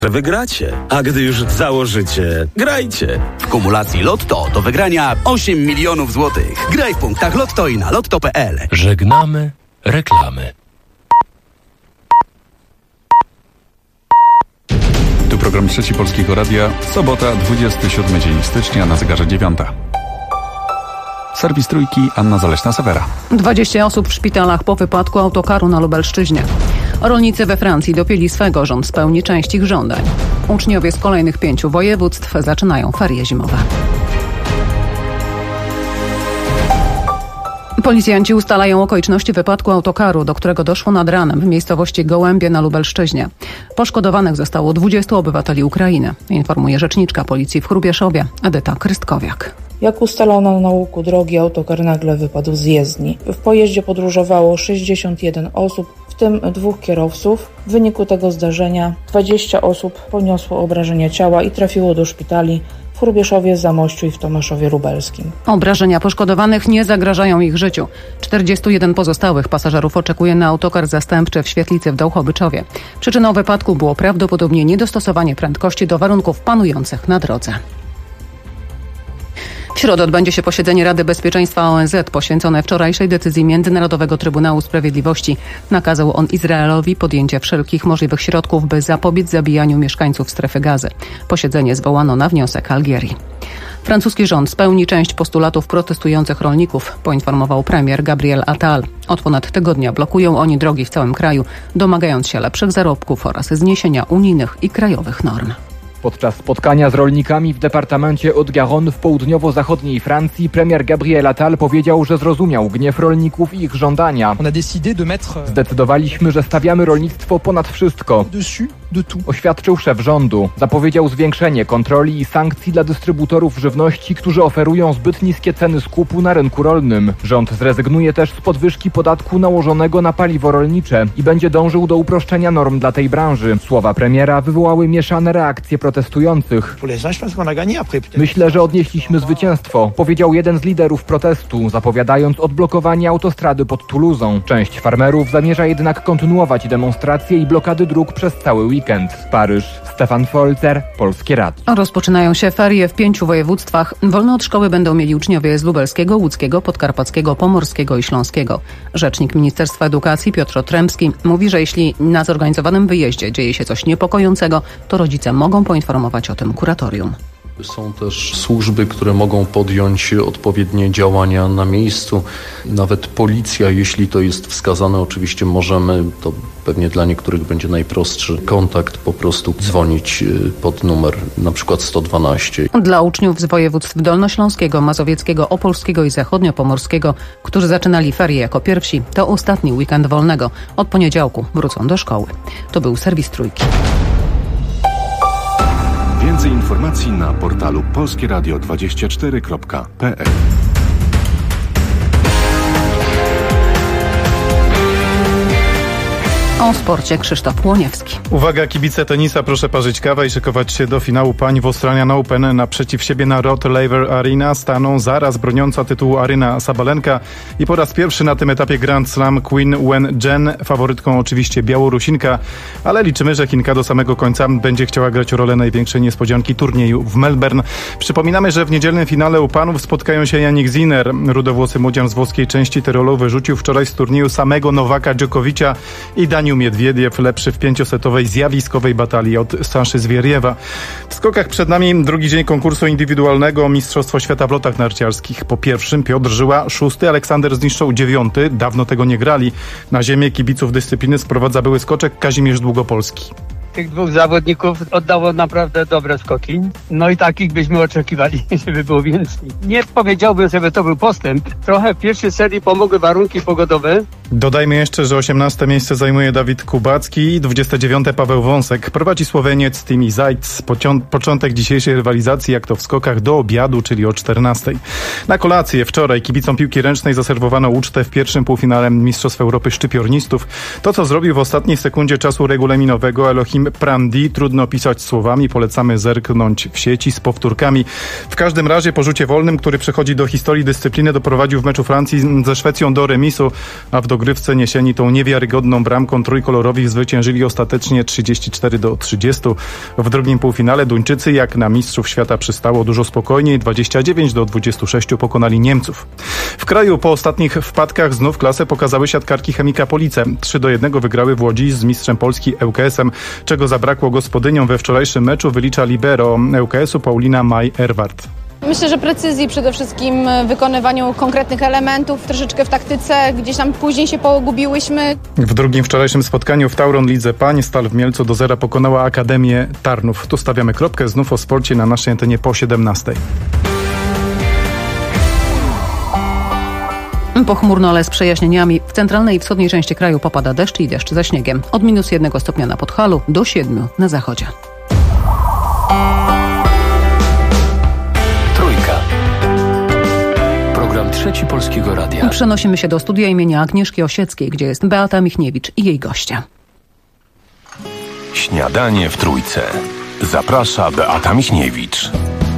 Wygracie, a gdy już założycie, grajcie. W kumulacji Lotto do wygrania 8 milionów złotych. Graj w punktach Lotto i na lotto.pl. Żegnamy reklamy. Tu program Trzeci Polskiego Radia. Sobota, 27 dzień stycznia, na zegarze 9. Serwis Trójki, Anna Zaleśna-Sewera. 20 osób w szpitalach po wypadku autokaru na Lubelszczyźnie. Rolnicy we Francji dopięli swego, rząd spełni część ich żądań. Uczniowie z kolejnych 5 województw zaczynają ferie zimowe. Policjanci ustalają okoliczności wypadku autokaru, do którego doszło nad ranem w miejscowości Gołębie na Lubelszczyźnie. Poszkodowanych zostało 20 obywateli Ukrainy, informuje rzeczniczka policji w Hrubieszowie, Edyta Krystkowiak. Jak ustalono na łuku drogi, autokar nagle wypadł z jezdni. W pojeździe podróżowało 61 osób, w tym 2 kierowców. W wyniku tego zdarzenia 20 osób poniosło obrażenia ciała i trafiło do szpitali w Hrubieszowie, Zamościu i w Tomaszowie Lubelskim. Obrażenia poszkodowanych nie zagrażają ich życiu. 41 pozostałych pasażerów oczekuje na autokar zastępczy w Świetlicy w Dołchobyczowie. Przyczyną wypadku było prawdopodobnie niedostosowanie prędkości do warunków panujących na drodze. W środę odbędzie się posiedzenie Rady Bezpieczeństwa ONZ poświęcone wczorajszej decyzji Międzynarodowego Trybunału Sprawiedliwości. Nakazał on Izraelowi podjęcie wszelkich możliwych środków, by zapobiec zabijaniu mieszkańców strefy Gazy. Posiedzenie zwołano na wniosek Algierii. Francuski rząd spełni część postulatów protestujących rolników, poinformował premier Gabriel Attal. Od ponad tygodnia blokują oni drogi w całym kraju, domagając się lepszych zarobków oraz zniesienia unijnych i krajowych norm. Podczas spotkania z rolnikami w departamencie Haute-Garonne w południowo-zachodniej Francji premier Gabriel Attal powiedział, że zrozumiał gniew rolników i ich żądania. Zdecydowaliśmy, że stawiamy rolnictwo ponad wszystko. Oświadczył szef rządu. Zapowiedział zwiększenie kontroli i sankcji dla dystrybutorów żywności, którzy oferują zbyt niskie ceny skupu na rynku rolnym. Rząd zrezygnuje też z podwyżki podatku nałożonego na paliwo rolnicze i będzie dążył do uproszczenia norm dla tej branży. Słowa premiera wywołały mieszane reakcje protestujących. Myślę, że odnieśliśmy zwycięstwo, powiedział jeden z liderów protestu, zapowiadając odblokowanie autostrady pod Toulousą. Część farmerów zamierza jednak kontynuować demonstracje i blokady dróg przez cały weekend. Paryż, Stefan Folzer, Polskie Radio. Rozpoczynają się ferie w 5 województwach. Wolne od szkoły będą mieli uczniowie z lubelskiego, łódzkiego, podkarpackiego, pomorskiego i śląskiego. Rzecznik Ministerstwa Edukacji Piotr Otrębski mówi, że jeśli na zorganizowanym wyjeździe dzieje się coś niepokojącego, to rodzice mogą poinformować o tym kuratorium. Są też służby, które mogą podjąć odpowiednie działania na miejscu. Nawet policja, jeśli to jest wskazane, oczywiście możemy, to pewnie dla niektórych będzie najprostszy kontakt, po prostu dzwonić pod numer na przykład 112. Dla uczniów z województw dolnośląskiego, mazowieckiego, opolskiego i zachodniopomorskiego, którzy zaczynali ferie jako pierwsi, to ostatni weekend wolnego. Od poniedziałku wrócą do szkoły. To był serwis Trójki. Więcej informacji na portalu polskieradio24.pl. O sporcie Krzysztof Łoniewski. Uwaga, kibice tenisa, proszę parzyć kawę i szykować się do finału pań w Australian Open. Naprzeciw siebie na Rod Laver Arena staną zaraz broniąca tytułu Aryna Sabalenka i po raz pierwszy na tym etapie Grand Slam Queen Wen Zheng, faworytką oczywiście Białorusinka, ale liczymy, że Chinka do samego końca będzie chciała grać rolę największej niespodzianki turnieju w Melbourne. Przypominamy, że w niedzielnym finale u panów spotkają się Jannik Sinner. Rudowłosy młodzian z włoskiej części Tyrolu wyrzucił wczoraj z turnieju samego Nowaka Dżokowicza i Daniil Miedwiediew, lepszy w 5-setowej zjawiskowej batalii od Saszy Zwieriewa. W skokach przed nami drugi dzień konkursu indywidualnego Mistrzostwo Świata w lotach narciarskich. Po pierwszym Piotr Żyła, 6, Aleksander Zniszczał 9. Dawno tego nie grali. Na ziemię kibiców dyscypliny sprowadza były skoczek Kazimierz Długopolski. Tych dwóch zawodników oddało naprawdę dobre skoki. No i takich byśmy oczekiwali, żeby było więcej. Nie powiedziałbym, żeby to był postęp. Trochę w pierwszej serii pomogły warunki pogodowe. Dodajmy jeszcze, że 18 miejsce zajmuje Dawid Kubacki i 29 Paweł Wąsek. Prowadzi Słoweniec Timi Zajc. Początek dzisiejszej rywalizacji, jak to w skokach, do obiadu, czyli o 14. Na kolację wczoraj kibicom piłki ręcznej zaserwowano ucztę w pierwszym półfinale Mistrzostw Europy szczypiornistów. To, co zrobił w ostatniej sekundzie czasu regulaminowego Elohim Prandi, trudno opisać słowami. Polecamy zerknąć w sieci z powtórkami. W każdym razie po rzucie wolnym, który przechodzi do historii dyscypliny, doprowadził w meczu Francji ze Szwecją do remisu, a w dogrywce niesieni tą niewiarygodną bramką trójkolorowi zwyciężyli ostatecznie 34-30. W drugim półfinale Duńczycy, jak na mistrzów świata przystało, dużo spokojniej, 29-26 pokonali Niemców. W kraju po ostatnich wpadkach znów klasę pokazały siatkarki Chemika Police. 3-1 wygrały w Łodzi z mistrzem Polski ŁKS-em, czego zabrakło gospodyniom we wczorajszym meczu, wylicza libero ŁKS-u Paulina Maj-Erwart. Myślę, że precyzji przede wszystkim w wykonywaniu konkretnych elementów, troszeczkę w taktyce, gdzieś tam później się pogubiłyśmy. W drugim wczorajszym spotkaniu w Tauron Lidze Pań Stal w Mielcu do 0 pokonała Akademię Tarnów. Tu stawiamy kropkę, znów o sporcie na naszej antenie po 17. Pochmurno, ale z przejaśnieniami. W centralnej i wschodniej części kraju popada deszcz i deszcz ze śniegiem. Od -1 stopnia na Podhalu do 7 na zachodzie. Program Trzeci Polskiego Radia. Przenosimy się do studia imienia Agnieszki Osieckiej, gdzie jest Beata Michniewicz i jej goście. Śniadanie w Trójce. Zaprasza Beata Michniewicz.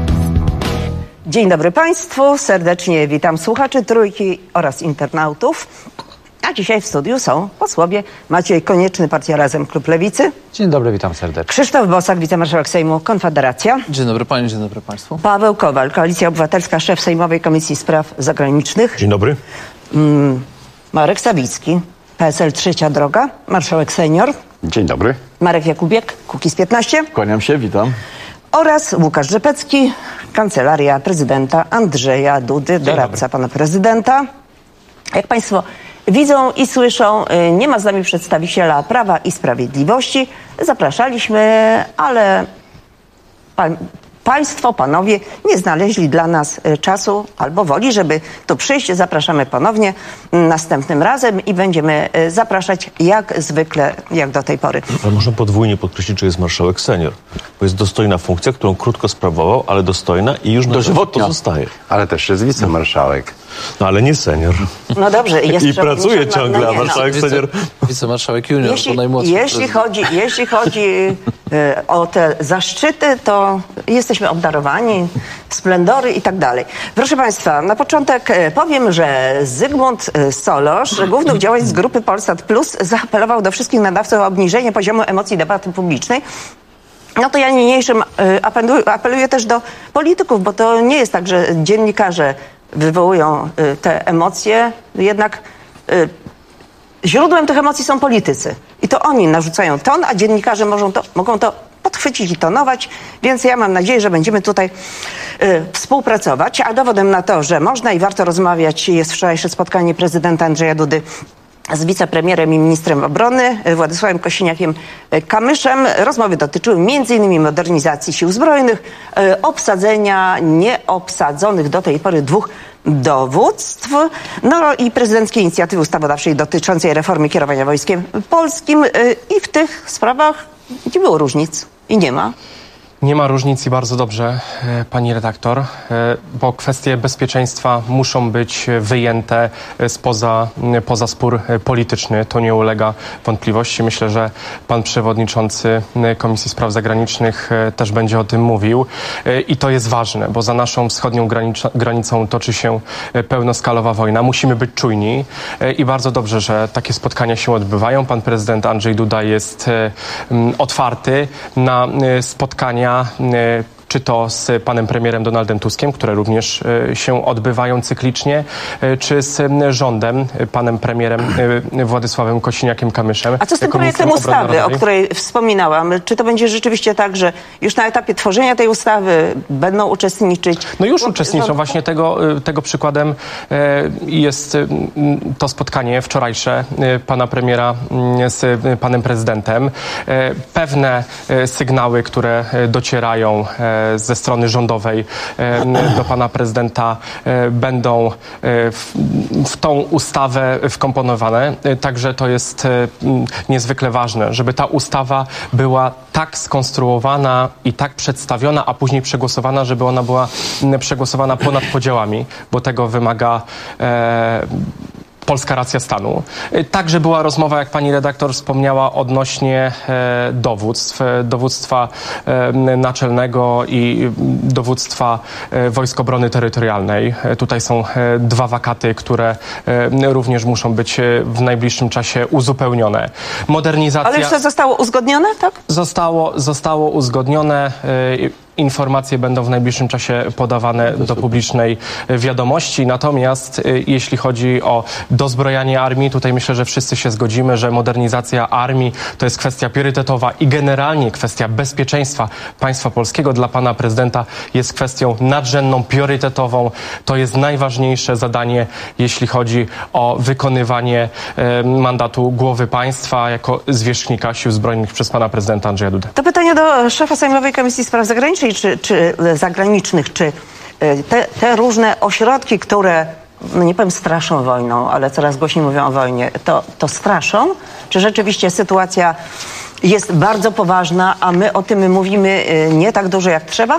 Dzień dobry Państwu, serdecznie witam słuchaczy Trójki oraz internautów. A dzisiaj w studiu są posłowie Maciej Konieczny, Partia Razem, Klub Lewicy. Dzień dobry, witam serdecznie. Krzysztof Bosak, wicemarszałek Sejmu, Konfederacja. Dzień dobry Pani, dzień dobry Państwu. Paweł Kowal, Koalicja Obywatelska, szef Sejmowej Komisji Spraw Zagranicznych. Dzień dobry. Marek Sawicki, PSL Trzecia Droga, marszałek senior. Dzień dobry. Marek Jakubiak, Kukiz15. Kłaniam się, witam. Oraz Łukasz Rzepecki, Kancelaria Prezydenta Andrzeja Dudy, doradca pana prezydenta. Jak Państwo widzą i słyszą, nie ma z nami przedstawiciela Prawa i Sprawiedliwości. Zapraszaliśmy, ale Państwo, panowie, nie znaleźli dla nas czasu albo woli, żeby tu przyjść. Zapraszamy ponownie następnym razem i będziemy zapraszać jak zwykle, jak do tej pory. Ale można podwójnie podkreślić, że jest marszałek senior, bo jest dostojna funkcja, którą krótko sprawował, ale dostojna i już dożywotnio zostaje. Ale też jest wicemarszałek. No ale nie senior. No dobrze. I pracuje ciągle, a marszałek senior... Wicemarszałek junior, to najmłodszy. Jeśli chodzi o te zaszczyty, to jesteśmy obdarowani, splendory i tak dalej. Proszę Państwa, na początek powiem, że Zygmunt Solorz, główny działacz z grupy Polsat Plus, zaapelował do wszystkich nadawców o obniżenie poziomu emocji debaty publicznej. No to ja niniejszym apeluję też do polityków, bo to nie jest tak, że dziennikarze wywołują te emocje, jednak źródłem tych emocji są politycy. I to oni narzucają ton, a dziennikarze mogą to podchwycić i tonować, więc ja mam nadzieję, że będziemy tutaj współpracować. A dowodem na to, że można i warto rozmawiać, jest wczorajsze spotkanie prezydenta Andrzeja Dudy z wicepremierem i ministrem obrony Władysławem Kosiniakiem-Kamyszem. Rozmowy dotyczyły m.in. modernizacji sił zbrojnych, obsadzenia nieobsadzonych do tej pory 2 dowództw, no i prezydenckiej inicjatywy ustawodawczej dotyczącej reformy kierowania wojskiem polskim. I w tych sprawach nie było różnic i nie ma. Nie ma różnic i bardzo dobrze, pani redaktor, bo kwestie bezpieczeństwa muszą być wyjęte poza spór polityczny. To nie ulega wątpliwości. Myślę, że pan przewodniczący Komisji Spraw Zagranicznych też będzie o tym mówił. I to jest ważne, bo za naszą wschodnią granicą toczy się pełnoskalowa wojna. Musimy być czujni i bardzo dobrze, że takie spotkania się odbywają. Pan prezydent Andrzej Duda jest otwarty na spotkania, czy to z panem premierem Donaldem Tuskiem, które również się odbywają cyklicznie, czy z rządem, panem premierem Władysławem Kosiniakiem-Kamyszem. A co z tym projektem ustawy, o której wspominałam? Czy to będzie rzeczywiście tak, że już na etapie tworzenia tej ustawy będą uczestniczyć? No już uczestniczą. Właśnie tego przykładem jest to spotkanie wczorajsze pana premiera z panem prezydentem. Pewne sygnały, które docierają ze strony rządowej do pana prezydenta będą w tą ustawę wkomponowane. Także to jest niezwykle ważne, żeby ta ustawa była tak skonstruowana i tak przedstawiona, a później przegłosowana, żeby ona była przegłosowana ponad podziałami, bo tego wymaga polska racja stanu. Także była rozmowa, jak pani redaktor wspomniała, odnośnie dowództwa naczelnego i dowództwa Wojsk Obrony Terytorialnej. Tutaj są 2 wakaty, które również muszą być w najbliższym czasie uzupełnione. Modernizacja... Ale już to zostało uzgodnione, tak? Zostało uzgodnione. Informacje będą w najbliższym czasie podawane do publicznej wiadomości. Natomiast jeśli chodzi o dozbrojanie armii, tutaj myślę, że wszyscy się zgodzimy, że modernizacja armii to jest kwestia priorytetowa i generalnie kwestia bezpieczeństwa państwa polskiego dla pana prezydenta jest kwestią nadrzędną, priorytetową. To jest najważniejsze zadanie, jeśli chodzi o wykonywanie mandatu głowy państwa jako zwierzchnika Sił Zbrojnych przez pana prezydenta Andrzeja Dudę. To pytanie do szefa Sejmowej Komisji Spraw Zagranicznych czy zagranicznych, czy te różne ośrodki, które, no nie powiem straszą wojną, ale coraz głośniej mówią o wojnie, to straszą? Czy rzeczywiście sytuacja jest bardzo poważna, a my o tym mówimy nie tak dużo jak trzeba?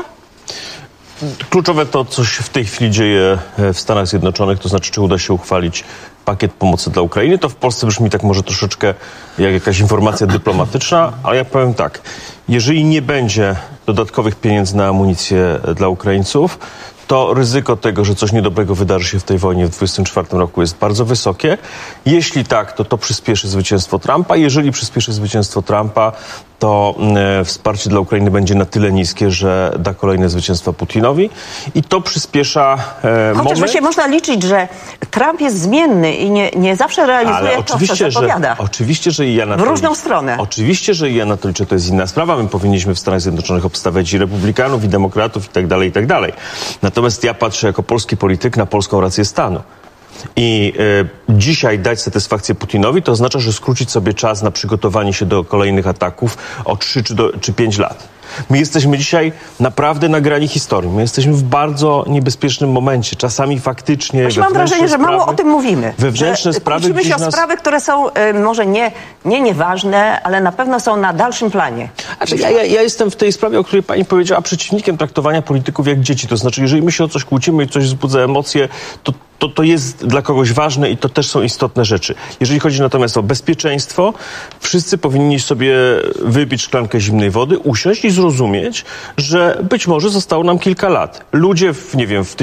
Kluczowe to, co się w tej chwili dzieje w Stanach Zjednoczonych, to znaczy, czy uda się uchwalić pakiet pomocy dla Ukrainy. To w Polsce brzmi tak może troszeczkę jak jakaś informacja dyplomatyczna, ale ja powiem tak. Jeżeli nie będzie dodatkowych pieniędzy na amunicję dla Ukraińców, to ryzyko tego, że coś niedobrego wydarzy się w tej wojnie w 2024 roku jest bardzo wysokie. Jeśli tak, to przyspieszy zwycięstwo Trumpa. Jeżeli przyspieszy zwycięstwo Trumpa, to wsparcie dla Ukrainy będzie na tyle niskie, że da kolejne zwycięstwa Putinowi i to przyspiesza Chociaż właśnie można liczyć, że Trump jest zmienny i nie zawsze realizuje to, co zapowiada. Oczywiście, że i ja na to w różną stronę. Oczywiście, że i ja na to liczę. To jest inna sprawa. My powinniśmy w Stanach Zjednoczonych obstawiać i republikanów, i demokratów, i tak dalej, i tak dalej. Natomiast ja patrzę jako polski polityk na polską rację stanu. I dzisiaj dać satysfakcję Putinowi to oznacza, że skrócić sobie czas na przygotowanie się do kolejnych ataków o 3 czy 5 lat. My jesteśmy dzisiaj naprawdę na grani historii. My jesteśmy w bardzo niebezpiecznym momencie. Czasami faktycznie... Mam wrażenie, że mało o tym mówimy. Wewnętrzne sprawy kłócimy się o sprawy, które są może nieważne, ale na pewno są na dalszym planie. Znaczy, ja jestem w tej sprawie, o której pani powiedziała, przeciwnikiem traktowania polityków jak dzieci. To znaczy, jeżeli my się o coś kłócimy i coś wzbudza emocje, to jest dla kogoś ważne i to też są istotne rzeczy. Jeżeli chodzi natomiast o bezpieczeństwo, wszyscy powinni sobie wypić szklankę zimnej wody, usiąść i zrozumieć, że być może zostało nam kilka lat. Ludzie w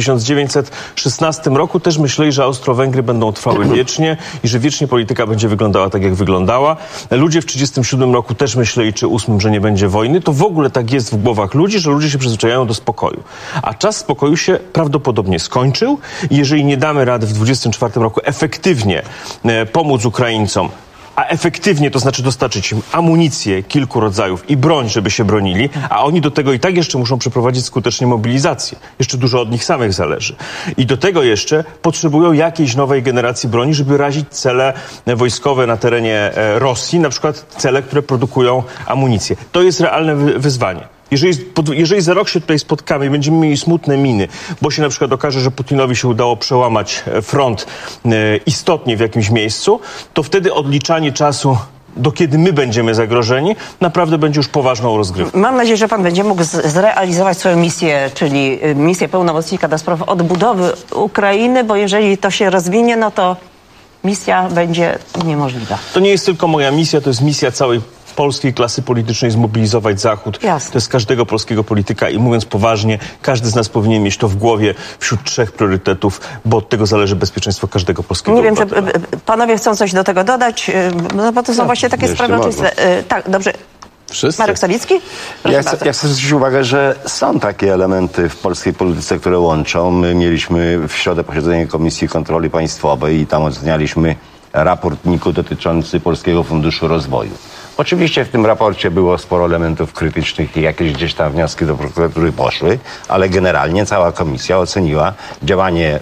1916 roku też myśleli, że Austro-Węgry będą trwały wiecznie i że wiecznie polityka będzie wyglądała tak, jak wyglądała. Ludzie w 1937 roku też myśleli, czy 8, że nie będzie wojny. To w ogóle tak jest w głowach ludzi, że ludzie się przyzwyczajają do spokoju. A czas spokoju się prawdopodobnie skończył i jeżeli nie damy rady w 2024 roku efektywnie pomóc Ukraińcom, a efektywnie to znaczy dostarczyć im amunicję kilku rodzajów i broń, żeby się bronili, a oni do tego i tak jeszcze muszą przeprowadzić skutecznie mobilizację. Jeszcze dużo od nich samych zależy. I do tego jeszcze potrzebują jakiejś nowej generacji broni, żeby razić cele wojskowe na terenie Rosji, na przykład cele, które produkują amunicję. To jest realne wyzwanie. Jeżeli za rok się tutaj spotkamy i będziemy mieli smutne miny, bo się na przykład okaże, że Putinowi się udało przełamać front istotnie w jakimś miejscu, to wtedy odliczanie czasu, do kiedy my będziemy zagrożeni, naprawdę będzie już poważną rozgrywką. Mam nadzieję, że pan będzie mógł zrealizować swoją misję, czyli misję pełnomocnika do spraw odbudowy Ukrainy, bo jeżeli to się rozwinie, no to misja będzie niemożliwa. To nie jest tylko moja misja, to jest misja całej polskiej klasy politycznej zmobilizować Zachód. Jasne. To jest każdego polskiego polityka i mówiąc poważnie, każdy z nas powinien mieć to w głowie wśród 3 priorytetów, bo od tego zależy bezpieczeństwo każdego polskiego Nie wiem, czy obywatela. panowie chcą coś do tego dodać, no bo to są właśnie takie sprawy oczywiste. Tak, dobrze. Wszyscy? Marek Sawicki? Ja chcę zwrócić uwagę, że są takie elementy w polskiej polityce, które łączą. My mieliśmy w środę posiedzenie Komisji Kontroli Państwowej i tam ocenialiśmy raport NIK-u dotyczący Polskiego Funduszu Rozwoju. Oczywiście w tym raporcie było sporo elementów krytycznych i jakieś gdzieś tam wnioski do prokuratury poszły, ale generalnie cała komisja oceniła działanie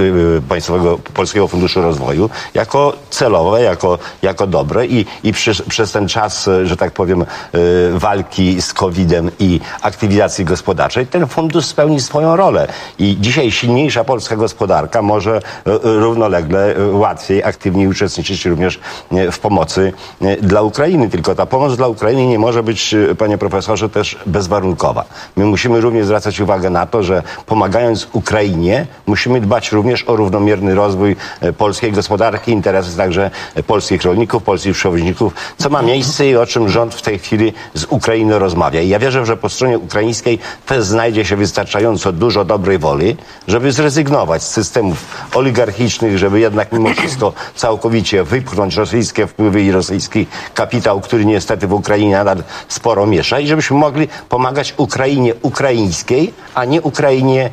Polskiego Funduszu Rozwoju jako celowe, jako dobre i przez ten czas, że tak powiem, walki z COVID-em i aktywizacji gospodarczej, ten fundusz spełni swoją rolę. I dzisiaj silniejsza polska gospodarka może równolegle łatwiej, aktywniej uczestniczyć również w pomocy dla Ukrainy. Tylko ta pomoc dla Ukrainy nie może być, panie profesorze, też bezwarunkowa. My musimy również zwracać uwagę na to, że pomagając Ukrainie musimy dbać również o równomierny rozwój polskiej gospodarki, interesy także polskich rolników, polskich przewoźników, co ma miejsce i o czym rząd w tej chwili z Ukrainą rozmawia. I ja wierzę, że po stronie ukraińskiej też znajdzie się wystarczająco dużo dobrej woli, żeby zrezygnować z systemów oligarchicznych, żeby jednak mimo wszystko całkowicie wypchnąć rosyjskie wpływy i rosyjski kapitał, który niestety w Ukrainie nadal sporo miesza i żebyśmy mogli pomagać Ukrainie ukraińskiej, a nie Ukrainie,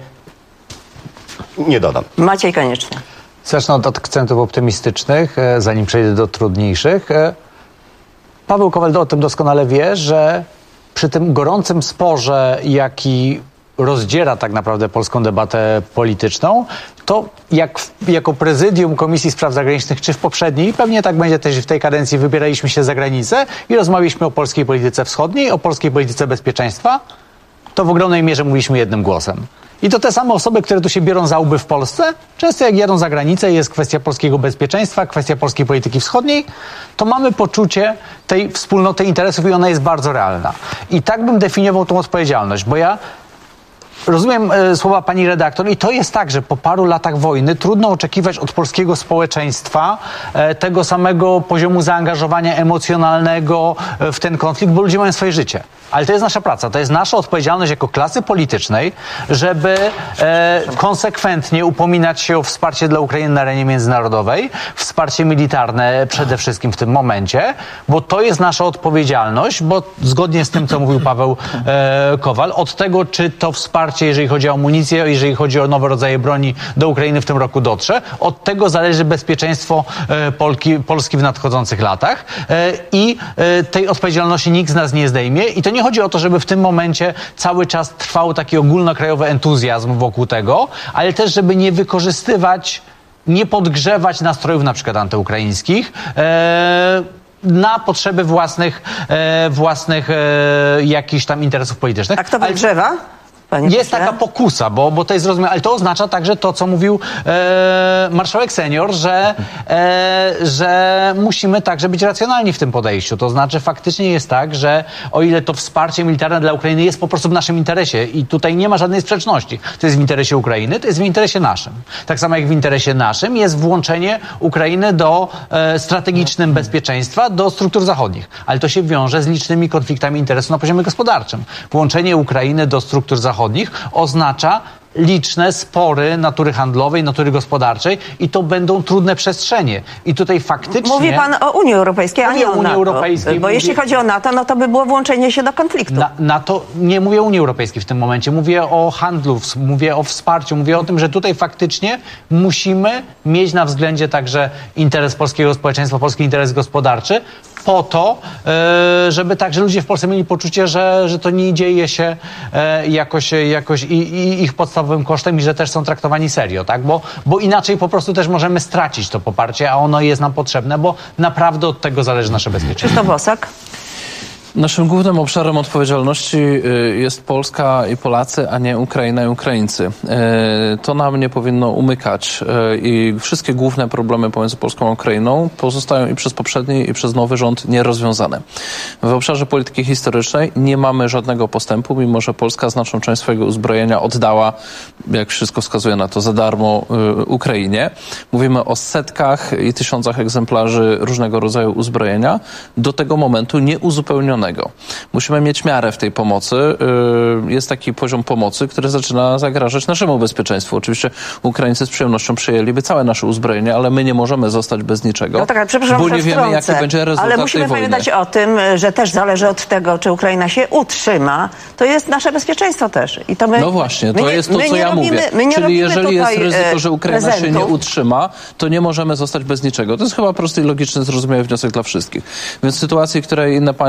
nie dodam. Maciej Konieczny. Zacznę od akcentów optymistycznych, zanim przejdę do trudniejszych. Paweł Kowal o tym doskonale wie, że przy tym gorącym sporze, jaki rozdziera tak naprawdę polską debatę polityczną, to jako prezydium Komisji Spraw Zagranicznych, czy w poprzedniej, pewnie tak będzie też w tej kadencji, wybieraliśmy się za granicę i rozmawialiśmy o polskiej polityce wschodniej, o polskiej polityce bezpieczeństwa, to w ogromnej mierze mówiliśmy jednym głosem. I to te same osoby, które tu się biorą za łby w Polsce, często jak jadą za granicę, jest kwestia polskiego bezpieczeństwa, kwestia polskiej polityki wschodniej, to mamy poczucie tej wspólnoty interesów i ona jest bardzo realna. I tak bym definiował tą odpowiedzialność, bo ja rozumiem słowa pani redaktor i to jest tak, że po paru latach wojny trudno oczekiwać od polskiego społeczeństwa tego samego poziomu zaangażowania emocjonalnego w ten konflikt, bo ludzie mają swoje życie. Ale to jest nasza praca, to jest nasza odpowiedzialność jako klasy politycznej, żeby konsekwentnie upominać się o wsparcie dla Ukrainy na arenie międzynarodowej, wsparcie militarne przede wszystkim w tym momencie, bo to jest nasza odpowiedzialność, bo zgodnie z tym, co mówił Paweł Kowal, od tego, czy to wsparcie, jeżeli chodzi o amunicję, jeżeli chodzi o nowe rodzaje broni do Ukrainy w tym roku dotrze, od tego zależy bezpieczeństwo Polski w nadchodzących latach i tej odpowiedzialności nikt z nas nie zdejmie i to nie chodzi o to, żeby w tym momencie cały czas trwał taki ogólnokrajowy entuzjazm wokół tego, ale też, żeby nie wykorzystywać, nie podgrzewać nastrojów na przykład antyukraińskich na potrzeby własnych jakichś tam interesów politycznych. A kto podgrzewa? Jest taka pokusa, bo to jest zrozumiałe, ale to oznacza także to, co mówił marszałek senior, że musimy także być racjonalni w tym podejściu. To znaczy faktycznie jest tak, że o ile to wsparcie militarne dla Ukrainy jest po prostu w naszym interesie i tutaj nie ma żadnej sprzeczności. To jest w interesie Ukrainy, to jest w interesie naszym. Tak samo jak w interesie naszym jest włączenie Ukrainy do strategicznym bezpieczeństwa, do struktur zachodnich. Ale to się wiąże z licznymi konfliktami interesu na poziomie gospodarczym. Włączenie Ukrainy do struktur zachodnich oznacza liczne spory natury handlowej, natury gospodarczej i to będą trudne przestrzenie. I tutaj faktycznie... Mówi pan o Unii Europejskiej, a nie o NATO. Bo jeśli chodzi o NATO, no to by było włączenie się do konfliktu. NATO, nie mówię o Unii Europejskiej w tym momencie. Mówię o handlu, mówię o wsparciu, mówię o tym, że tutaj faktycznie musimy mieć na względzie także interes polskiego społeczeństwa, polski interes gospodarczy, po to, żeby także ludzie w Polsce mieli poczucie, że to nie dzieje się jakoś i ich podstawowym kosztem i że też są traktowani serio, tak? Bo inaczej po prostu też możemy stracić to poparcie, a ono jest nam potrzebne, bo naprawdę od tego zależy nasze bezpieczeństwo. Krzysztof Bosak. Naszym głównym obszarem odpowiedzialności jest Polska i Polacy, a nie Ukraina i Ukraińcy. To nam nie powinno umykać i wszystkie główne problemy pomiędzy Polską a Ukrainą pozostają i przez poprzedni, i przez nowy rząd nierozwiązane. W obszarze polityki historycznej nie mamy żadnego postępu, mimo że Polska znaczną część swojego uzbrojenia oddała, jak wszystko wskazuje na to, za darmo Ukrainie. Mówimy o setkach i tysiącach egzemplarzy różnego rodzaju uzbrojenia, do tego momentu nieuzupełnionego. Musimy mieć miarę w tej pomocy. Jest taki poziom pomocy, który zaczyna zagrażać naszemu bezpieczeństwu. Oczywiście Ukraińcy z przyjemnością przyjęliby całe nasze uzbrojenie, ale my nie możemy zostać bez niczego, no tak, przepraszam, bo nie wiemy, jaki będzie rezultat ale musimy tej wojny. pamiętać o tym, że też zależy od tego, czy Ukraina się utrzyma. To jest nasze bezpieczeństwo też. I to my, no właśnie, to jest to, co ja mówię. Czyli jeżeli jest ryzyko, że Ukraina się nie utrzyma, to nie możemy zostać bez niczego. To jest chyba prosty i logiczny, zrozumiały wniosek dla wszystkich. Więc w sytuacji, w której inne państwa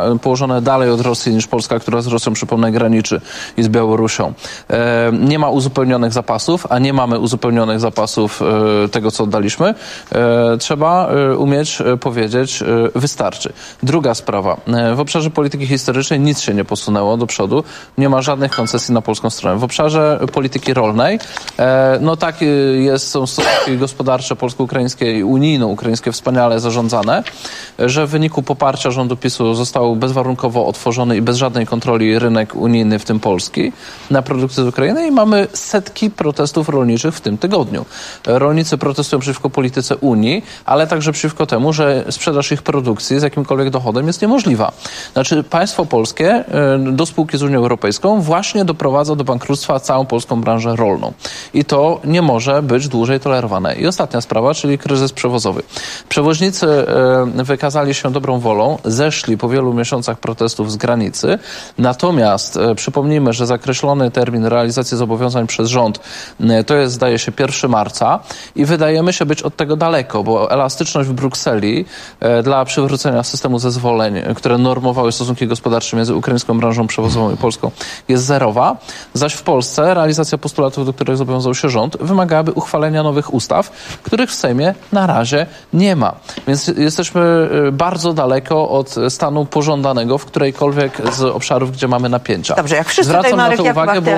położone dalej od Rosji niż Polska, która z Rosją, przypomnę, graniczy i z Białorusią. Nie ma uzupełnionych zapasów, a nie mamy uzupełnionych zapasów tego, co oddaliśmy. Trzeba umieć powiedzieć, wystarczy. Druga sprawa. W obszarze polityki historycznej nic się nie posunęło do przodu. Nie ma żadnych koncesji na polską stronę. W obszarze polityki rolnej, no tak są stosunki gospodarcze polsko-ukraińskie i unijno-ukraińskie wspaniale zarządzane, że w wyniku poparcia rządu PiS-u został bezwarunkowo otworzony i bez żadnej kontroli rynek unijny, w tym polski, na produkty z Ukrainy i mamy setki protestów rolniczych w tym tygodniu. Rolnicy protestują przeciwko polityce Unii, ale także przeciwko temu, że sprzedaż ich produkcji z jakimkolwiek dochodem jest niemożliwa. Znaczy państwo polskie do spółki z Unią Europejską właśnie doprowadza do bankructwa całą polską branżę rolną. I to nie może być dłużej tolerowane. I ostatnia sprawa, czyli kryzys przewozowy. Przewoźnicy wykazali się dobrą wolą, zeszli po wielu miesiącach protestów z granicy, natomiast przypomnijmy, że zakreślony termin realizacji zobowiązań przez rząd to jest, zdaje się, 1 marca i wydajemy się być od tego daleko, bo elastyczność w Brukseli dla przywrócenia systemu zezwoleń, które normowały stosunki gospodarcze między ukraińską branżą przewozową i polską, jest zerowa, zaś w Polsce realizacja postulatów, do których zobowiązał się rząd, wymagałaby uchwalenia nowych ustaw, których w Sejmie na razie nie ma. Więc jesteśmy bardzo daleko od stanu pożądanego w którejkolwiek z obszarów, gdzie mamy napięcia. Dobrze, jak wszyscy zwracam tutaj, na to uwagę, bo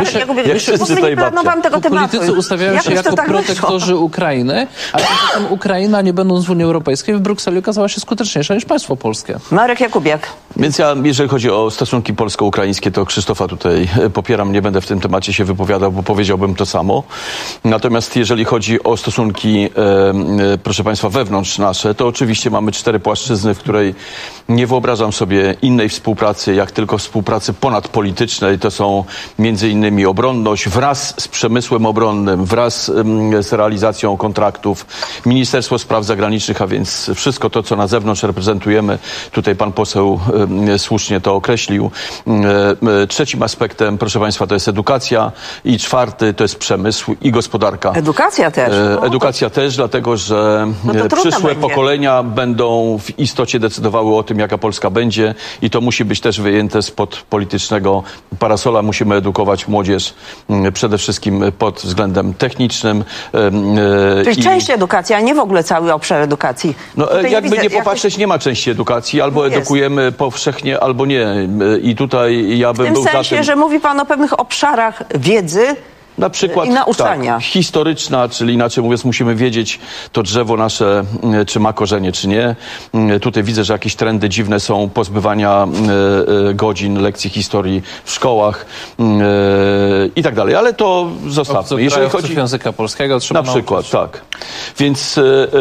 politycy ustawiają się jako protektorzy Ukrainy, ale tymczasem Ukraina, nie będąc w Unii Europejskiej, w Brukseli okazała się skuteczniejsza niż państwo polskie. Marek Jakubiak. Więc ja, jeżeli chodzi o stosunki polsko-ukraińskie, to Krzysztofa tutaj popieram, nie będę w tym temacie się wypowiadał, bo powiedziałbym to samo. Natomiast jeżeli chodzi o stosunki, proszę Państwa, wewnątrz nasze, to oczywiście mamy 4 płaszczyzny, w której nie wyobrażam sobie innej współpracy, jak tylko współpracy ponadpolitycznej. To są między innymi obronność wraz z przemysłem obronnym, wraz z realizacją kontraktów, Ministerstwo Spraw Zagranicznych, a więc wszystko to, co na zewnątrz reprezentujemy. Tutaj pan poseł słusznie to określił. Trzecim aspektem, proszę Państwa, to jest edukacja i 4 to jest przemysł i gospodarka. Edukacja też. Edukacja też, dlatego że przyszłe pokolenia będą w istocie decydowały o tym, jaka Polska będzie i to musi być też wyjęte spod politycznego parasola. Musimy edukować młodzież przede wszystkim pod względem technicznym. Czyli część edukacji, a nie w ogóle cały obszar edukacji. No, jakby nie popatrzeć, nie ma części edukacji. Albo edukujemy powszechnie, albo nie. I tutaj ja bym był za tym... W tym sensie, że mówi pan o pewnych obszarach wiedzy, na przykład i nauczania. Tak, historyczna, czyli inaczej mówiąc, musimy wiedzieć, to drzewo nasze, czy ma korzenie, czy nie. Tutaj widzę, że jakieś trendy dziwne są pozbywania godzin lekcji historii w szkołach i tak dalej, ale to zostawmy. Jeżeli chodzi o języka polskiego, trzeba na przykład, tak. Więc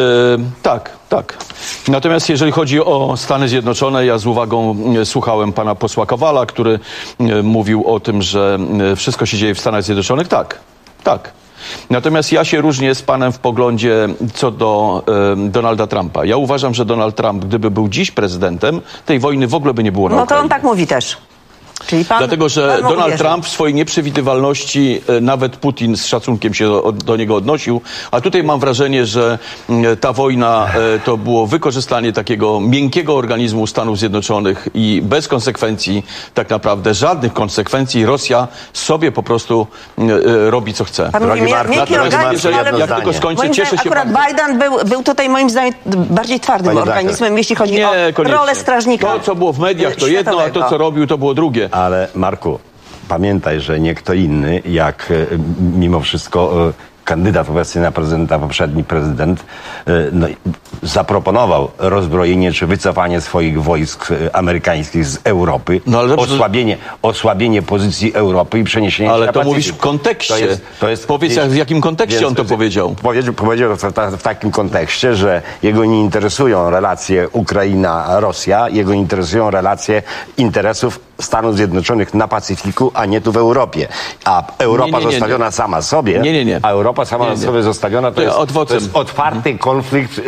tak. Natomiast jeżeli chodzi o Stany Zjednoczone, ja z uwagą słuchałem pana posła Kowala, który mówił o tym, że wszystko się dzieje w Stanach Zjednoczonych. Tak. Natomiast ja się różnię z panem w poglądzie co do Donalda Trumpa. Ja uważam, że Donald Trump, gdyby był dziś prezydentem, tej wojny w ogóle by nie było na Ukrainie. No to on tak mówi też. Czyli dlatego, że Donald Trump w swojej nieprzewidywalności, nawet Putin z szacunkiem się do niego odnosił, a tutaj mam wrażenie, że ta wojna to było wykorzystanie takiego miękkiego organizmu Stanów Zjednoczonych i bez konsekwencji, tak naprawdę żadnych konsekwencji, Rosja sobie po prostu robi co chce. Miękki organizm, jak tylko skończę, cieszę się akurat Biden był tutaj moim zdaniem bardziej twardym organizmem, jeśli chodzi o rolę strażnika. To, co było w mediach, to jedno, a to, co robił, to było drugie. Ale Marku, pamiętaj, że nie kto inny, jak mimo wszystko kandydat obecnie na prezydenta, poprzedni prezydent, zaproponował rozbrojenie czy wycofanie swoich wojsk amerykańskich z Europy, osłabienie pozycji Europy i przeniesienie się na Ale to mówisz w kontekście. Powiedz, w jakim kontekście on to powiedział. Powiedział w takim kontekście, że jego nie interesują relacje Ukraina-Rosja, jego interesują relacje interesów Stanów Zjednoczonych na Pacyfiku, a nie tu w Europie. A Europa zostawiona sama sobie, a Europa sama sobie zostawiona, to jest otwarty konflikt.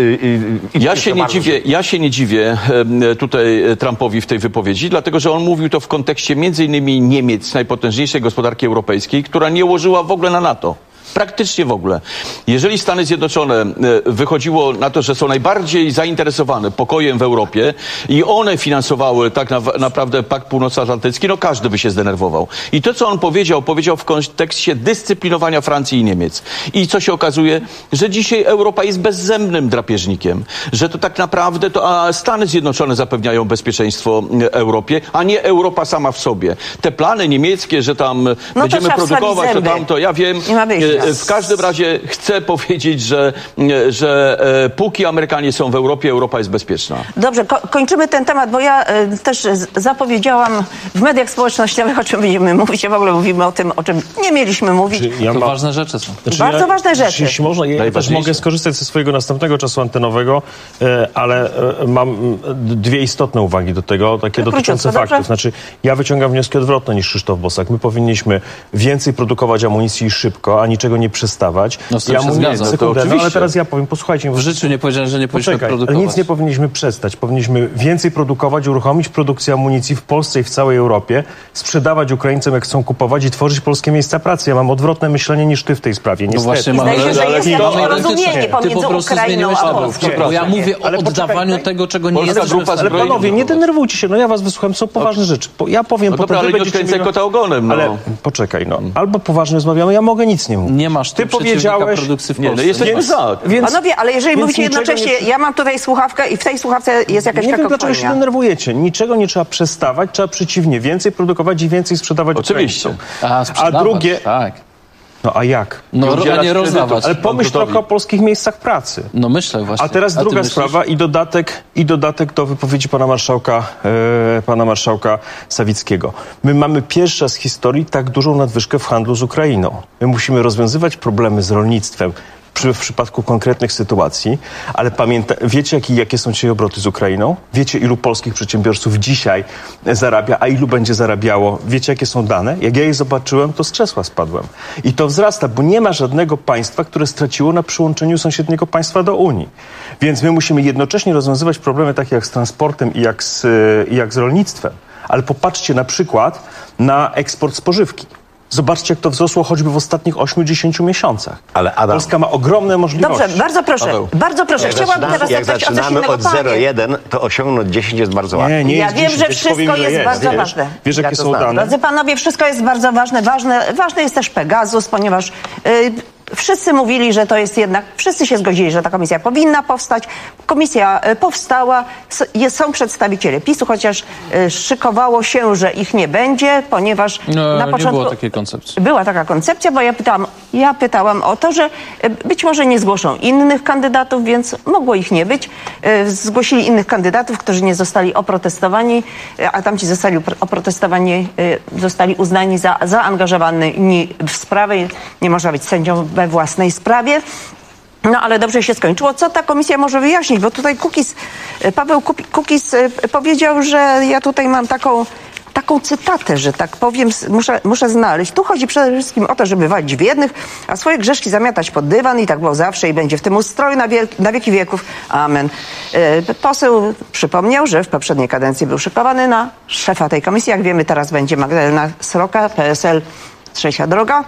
Ja się nie dziwię tutaj Trumpowi w tej wypowiedzi, dlatego że on mówił to w kontekście między innymi Niemiec, najpotężniejszej gospodarki europejskiej, która nie łożyła w ogóle na NATO. Praktycznie w ogóle. Jeżeli Stany Zjednoczone wychodziło na to, że są najbardziej zainteresowane pokojem w Europie i one finansowały tak naprawdę Pakt Północnoatlantycki, no każdy by się zdenerwował. I to, co on powiedział w kontekście dyscyplinowania Francji i Niemiec. I co się okazuje, że dzisiaj Europa jest bezzębnym drapieżnikiem. Że to tak naprawdę to Stany Zjednoczone zapewniają bezpieczeństwo Europie, a nie Europa sama w sobie. Te plany niemieckie, że tam będziemy produkować, to tamto, ja wiem. W każdym razie chcę powiedzieć, że póki Amerykanie są w Europie, Europa jest bezpieczna. Dobrze, kończymy ten temat, bo ja też zapowiedziałam w mediach społecznościowych, o czym będziemy mówić, a w ogóle mówimy o tym, o czym nie mieliśmy mówić. To ważne rzeczy są. Bardzo ważne rzeczy. Jeśli można, ja też mogę skorzystać ze swojego następnego czasu antenowego, ale mam dwie istotne uwagi do tego, takie dotyczące faktów. Znaczy, ja wyciągam wnioski odwrotne niż Krzysztof Bosak. My powinniśmy więcej produkować amunicji szybko, a niczego nie przestawać. No z tym się zgadzam. Sekundę, ale teraz ja powiem, posłuchajcie. W życiu nie powiedziałem, że nie powinniśmy produkować. Nic nie powinniśmy przestać. Powinniśmy więcej produkować, uruchomić produkcję amunicji w Polsce i w całej Europie, sprzedawać Ukraińcom, jak chcą kupować i tworzyć polskie miejsca pracy. Ja mam odwrotne myślenie niż ty w tej sprawie. Niestety. No właśnie, Zdaje się, że jest jakieś porozumienie pomiędzy Ukrainą a Polską. Bo ja mówię o oddawaniu tego, czego nie jest. Ale panowie, nie denerwujcie się. No ja was wysłuchałem, są poważne rzeczy. Ja powiem potem, ale nie odkręcaj kota ogonem. Ale poczekaj, albo poważnie rozmawiamy, ja mogę nic nie mówić. Nie masz ty powiedziałeś produkcji w Polsce. Nie, jesteśmy za. Panowie, ale jeżeli mówicie jednocześnie, ja mam tutaj słuchawkę i w tej słuchawce jest jakaś Nie wiem, dlaczego się denerwujecie. Niczego nie trzeba przestawać, trzeba przeciwnie, więcej produkować i więcej sprzedawać. Oczywiście. A drugie... Tak. No a jak? No nie rozdawać. Ale pomyśl trochę o polskich miejscach pracy. No myślę właśnie. A teraz druga sprawa i dodatek do wypowiedzi pana marszałka Sawickiego. My mamy pierwszy raz w historii tak dużą nadwyżkę w handlu z Ukrainą. My musimy rozwiązywać problemy z rolnictwem w przypadku konkretnych sytuacji, ale wiecie, jakie są dzisiaj obroty z Ukrainą? Wiecie, ilu polskich przedsiębiorców dzisiaj zarabia, a ilu będzie zarabiało? Wiecie, jakie są dane? Jak ja je zobaczyłem, to z krzesła spadłem. I to wzrasta, bo nie ma żadnego państwa, które straciło na przyłączeniu sąsiedniego państwa do Unii. Więc my musimy jednocześnie rozwiązywać problemy takie jak z transportem i jak z rolnictwem. Ale popatrzcie na przykład na eksport spożywki. Zobaczcie, jak to wzrosło choćby w ostatnich 8-10 miesiącach. Ale Adam... Polska ma ogromne możliwości. Dobrze, bardzo proszę. Paweł, bardzo proszę. Chciałabym teraz zapytać o coś innego. od 0,1, to osiągnąć 10 jest bardzo łatwe. Nie ja jest wiem, 10, że wszystko jest bardzo ważne. Wiesz, jakie są dane? Drodzy panowie, wszystko jest bardzo ważne. Ważny jest też Pegasus, ponieważ... Wszyscy mówili, że to jest jednak, wszyscy się zgodzili, że ta komisja powinna powstać. Komisja powstała, są przedstawiciele PiS-u, chociaż szykowało się, że ich nie będzie, ponieważ na początku... Nie było takiej koncepcji. Była taka koncepcja, bo ja pytałam o to, że być może nie zgłoszą innych kandydatów, więc mogło ich nie być. Zgłosili innych kandydatów, którzy nie zostali oprotestowani, a tamci zostali oprotestowani, zostali uznani za zaangażowani w sprawę. Nie można być sędzią we własnej sprawie. No ale dobrze się skończyło. Co ta komisja może wyjaśnić? Bo tutaj Paweł Kukiz powiedział, że ja tutaj mam taką cytatę, że tak powiem, muszę znaleźć. Tu chodzi przede wszystkim o to, żeby walić w jednych, a swoje grzeszki zamiatać pod dywan i tak było zawsze i będzie w tym ustroju na wieki wieków. Amen. Poseł przypomniał, że w poprzedniej kadencji był szykowany na szefa tej komisji. Jak wiemy, teraz będzie Magdalena Sroka, PSL, trzecia droga.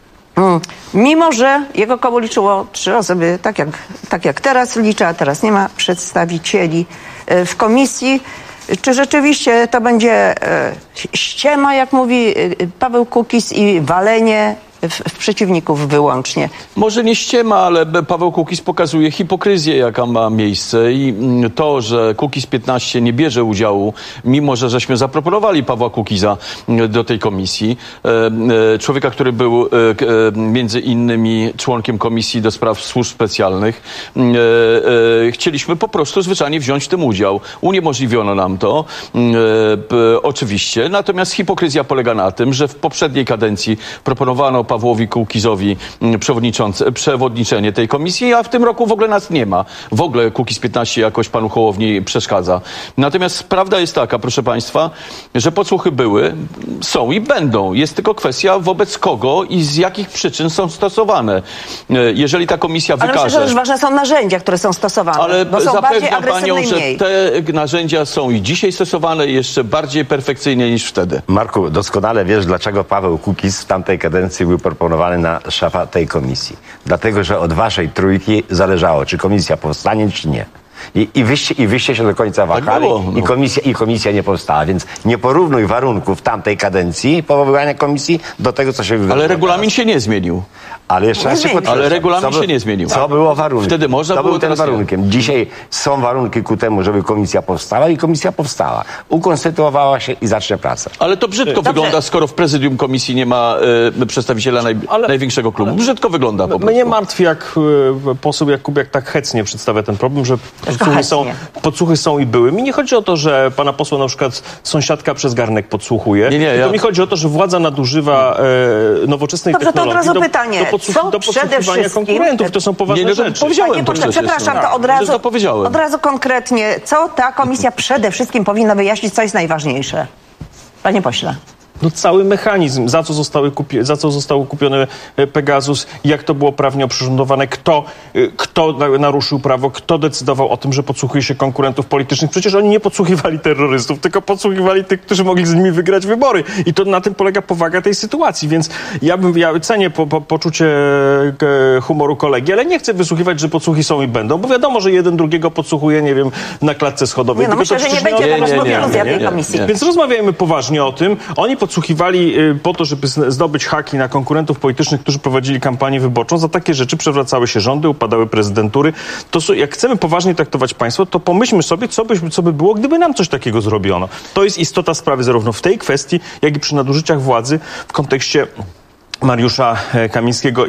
Mimo że jego koło liczyło 3 osoby, tak jak teraz liczy, a teraz nie ma przedstawicieli w komisji. Czy rzeczywiście to będzie ściema, jak mówi Paweł Kukiz, i walenie w przeciwników wyłącznie? Może nie ściema, ale Paweł Kukiz pokazuje hipokryzję, jaka ma miejsce, i to, że Kukiz 15 nie bierze udziału, mimo że żeśmy zaproponowali Pawła Kukiza do tej komisji, człowieka, który był między innymi członkiem Komisji do Spraw Służb Specjalnych, chcieliśmy po prostu zwyczajnie wziąć w tym udział. Uniemożliwiono nam to, oczywiście, natomiast hipokryzja polega na tym, że w poprzedniej kadencji proponowano Pawłowi Kukizowi przewodniczenie tej komisji, a w tym roku w ogóle nas nie ma. W ogóle Kukiz 15 jakoś panu Hołowni przeszkadza. Natomiast prawda jest taka, proszę państwa, że podsłuchy były, są i będą. Jest tylko kwestia, wobec kogo i z jakich przyczyn są stosowane. Jeżeli ta komisja wykaże... Ale myślę, że też ważne są narzędzia, które są stosowane, ale bo są bardziej agresywne panią, i mniej. że te narzędzia są i dzisiaj stosowane jeszcze bardziej perfekcyjnie niż wtedy. Marku, doskonale wiesz, dlaczego Paweł Kukiz w tamtej kadencji był był proponowany na szefa tej komisji. Dlatego, że od waszej trójki zależało, czy komisja powstanie, czy nie. I wyście się do końca wahali i komisja nie powstała, więc nie porównuj warunków tamtej kadencji powoływania komisji do tego, co się wydarzyło. Ale regulamin się nie zmienił. Ale jeszcze raz się podkreślam. Ale regulamin się nie zmienił. Co było warunkiem? Wtedy można to było, był ten warunkiem. Nie. Dzisiaj są warunki ku temu, żeby komisja powstała i komisja powstała. Ukonstytuowała się i zacznie pracę. Ale to brzydko wygląda, skoro w prezydium komisji nie ma przedstawiciela największego klubu. Brzydko wygląda po prostu. Mnie martwi, jak poseł Jakubiak tak chętnie przedstawia ten problem, że podsłuchy są i były. Mi nie chodzi o to, że pana posła na przykład sąsiadka przez garnek podsłuchuje. Tylko mi chodzi o to, że władza nadużywa nowoczesnej technologii. To od razu pytanie. Do podsłuchiwania konkurentów. To są poważne rzeczy. Panie pośle, przepraszam, to od razu konkretnie. Co ta komisja przede wszystkim powinna wyjaśnić, co jest najważniejsze? Panie pośle. No cały mechanizm, za co został kupiony Pegasus, jak to było prawnie oprzyrządowane, kto naruszył prawo, kto decydował o tym, że podsłuchuje się konkurentów politycznych. Przecież oni nie podsłuchiwali terrorystów, tylko podsłuchiwali tych, którzy mogli z nimi wygrać wybory. I to na tym polega powaga tej sytuacji. Więc ja cenię poczucie humoru kolegi, ale nie chcę wysłuchiwać, że podsłuchy są i będą, bo wiadomo, że jeden drugiego podsłuchuje, nie wiem, na klatce schodowej. Nie, no myślę, że nie będzie rozmowy tej komisji. Więc rozmawiajmy poważnie o tym. Oni podsłuchiwali po to, żeby zdobyć haki na konkurentów politycznych, którzy prowadzili kampanię wyborczą. Za takie rzeczy przewracały się rządy, upadały prezydentury. Jak chcemy poważnie traktować państwo, to pomyślmy sobie, co by było, gdyby nam coś takiego zrobiono. To jest istota sprawy zarówno w tej kwestii, jak i przy nadużyciach władzy w kontekście Mariusza Kamińskiego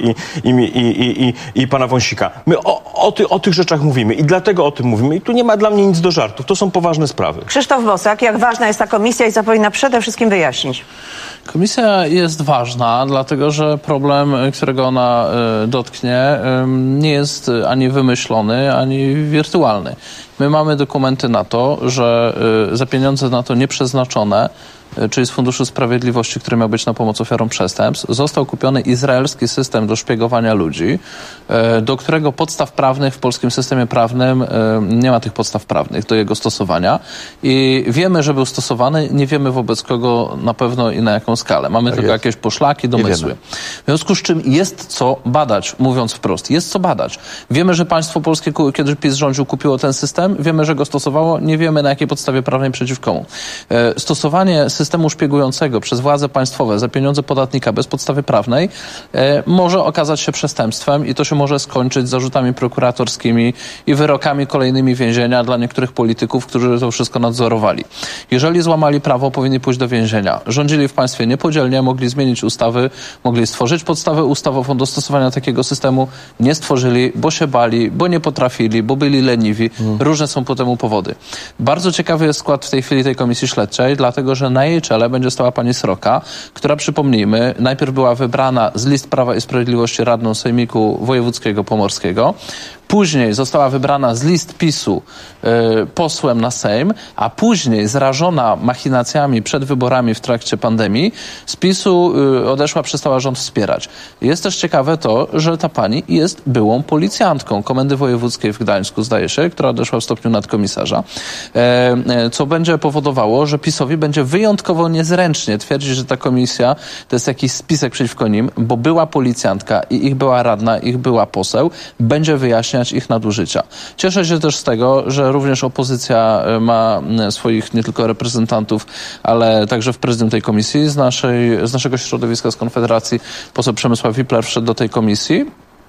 i pana Wąsika. My o tych rzeczach mówimy i dlatego o tym mówimy. I tu nie ma dla mnie nic do żartów. To są poważne sprawy. Krzysztof Bosak, jak ważna jest ta komisja i co powinna przede wszystkim wyjaśnić? Komisja jest ważna, dlatego że problem, którego ona dotknie, nie jest ani wymyślony, ani wirtualny. My mamy dokumenty na to, że za pieniądze na to nieprzeznaczone, czyli z Funduszu Sprawiedliwości, który miał być na pomoc ofiarom przestępstw, został kupiony izraelski system do szpiegowania ludzi, do którego podstaw prawnych w polskim systemie prawnym nie ma tych podstaw prawnych do jego stosowania. I wiemy, że był stosowany, nie wiemy wobec kogo na pewno i na jaką skalę. Mamy tylko jakieś poszlaki, domysły. W związku z czym jest co badać, mówiąc wprost. Jest co badać. Wiemy, że państwo polskie, kiedy PiS rządził, kupiło ten system. Wiemy, że go stosowało. Nie wiemy, na jakiej podstawie prawnej przeciw komu. Stosowanie systemu szpiegującego przez władze państwowe za pieniądze podatnika bez podstawy prawnej może okazać się przestępstwem i to się może skończyć zarzutami prokuratorskimi i wyrokami kolejnymi więzienia dla niektórych polityków, którzy to wszystko nadzorowali. Jeżeli złamali prawo, powinni pójść do więzienia. Rządzili w państwie niepodzielnie, mogli zmienić ustawy, mogli stworzyć podstawę ustawową do stosowania takiego systemu. Nie stworzyli, bo się bali, bo nie potrafili, bo byli leniwi. Różne są po temu powody. Bardzo ciekawy jest skład w tej chwili tej komisji śledczej, dlatego że na jej czele będzie stała pani Sroka, która, przypomnijmy, najpierw była wybrana z list Prawa i Sprawiedliwości radną Sejmiku Wojewódzkiego Pomorskiego. Później została wybrana z list PiS-u posłem na Sejm, a później zrażona machinacjami przed wyborami w trakcie pandemii z PiS-u odeszła, przestała rząd wspierać. Jest też ciekawe to, że ta pani jest byłą policjantką Komendy Wojewódzkiej w Gdańsku, zdaje się, która odeszła w stopniu nadkomisarza, co będzie powodowało, że PiS-owi będzie wyjątkowo niezręcznie twierdzić, że ta komisja to jest jakiś spisek przeciwko nim, bo była policjantka i ich była radna, ich była poseł, będzie wyjaśniać ich nadużycia. Cieszę się też z tego, że również opozycja ma swoich nie tylko reprezentantów, ale także w prezydium tej komisji. Z naszego środowiska, z Konfederacji, poseł Przemysław Wipler wszedł do tej komisji.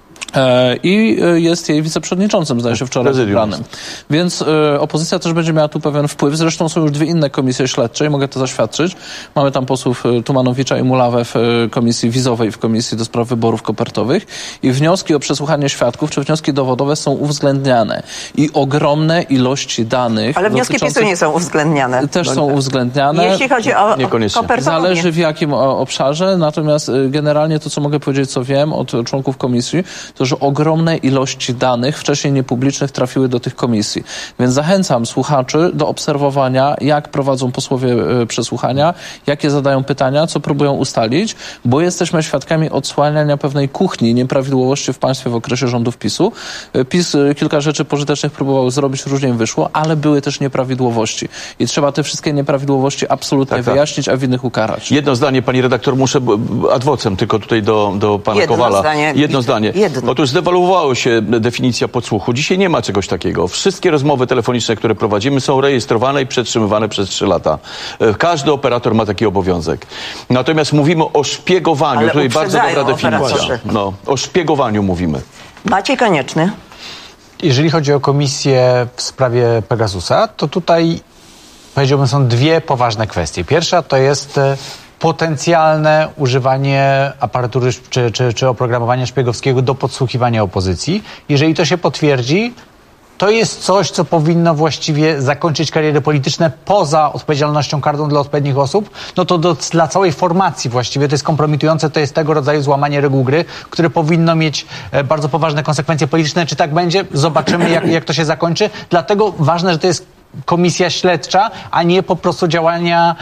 I jest jej wiceprzewodniczącym, zdaje się, wczoraj wybranym. Więc opozycja też będzie miała tu pewien wpływ. Zresztą są już dwie inne komisje śledcze i mogę to zaświadczyć. Mamy tam posłów Tumanowicza i Mulawę w komisji wizowej, w komisji do spraw wyborów kopertowych i wnioski o przesłuchanie świadków czy wnioski dowodowe są uwzględniane. I ogromne ilości danych... Ale wnioski PiS-u nie są uwzględniane. Też są uwzględniane. Jeśli chodzi o kopertową, zależy w jakim obszarze, natomiast generalnie to, co mogę powiedzieć, co wiem od członków komisji, to to że ogromne ilości danych wcześniej niepublicznych trafiły do tych komisji. Więc zachęcam słuchaczy do obserwowania, jak prowadzą posłowie przesłuchania, jakie zadają pytania, co próbują ustalić, bo jesteśmy świadkami odsłaniania pewnej kuchni nieprawidłowości w państwie w okresie rządów PiS-u. PiS kilka rzeczy pożytecznych próbował zrobić, różnie im wyszło, ale były też nieprawidłowości. I trzeba te wszystkie nieprawidłowości absolutnie wyjaśnić, a winnych ukarać. Jedno zdanie, pani redaktor, muszę ad vocem tylko tutaj do pana Kowala. Jedno zdanie. Otóż zdewaluowała się definicja podsłuchu. Dzisiaj nie ma czegoś takiego. Wszystkie rozmowy telefoniczne, które prowadzimy, są rejestrowane i przetrzymywane przez 3 lata. Każdy operator ma taki obowiązek. Natomiast mówimy o szpiegowaniu. Ale tutaj bardzo dobra definicja. operatorzy. No, o szpiegowaniu mówimy. Maciej Konieczny. Jeżeli chodzi o komisję w sprawie Pegasusa, to tutaj powiedziałbym, są 2 poważne kwestie. Pierwsza to jest potencjalne używanie aparatury czy oprogramowania szpiegowskiego do podsłuchiwania opozycji. Jeżeli to się potwierdzi, to jest coś, co powinno właściwie zakończyć kariery polityczne poza odpowiedzialnością karną dla odpowiednich osób. No to dla całej formacji właściwie to jest kompromitujące, to jest tego rodzaju złamanie reguł gry, które powinno mieć bardzo poważne konsekwencje polityczne. Czy tak będzie? Zobaczymy, jak to się zakończy. Dlatego ważne, że to jest komisja śledcza, a nie po prostu działania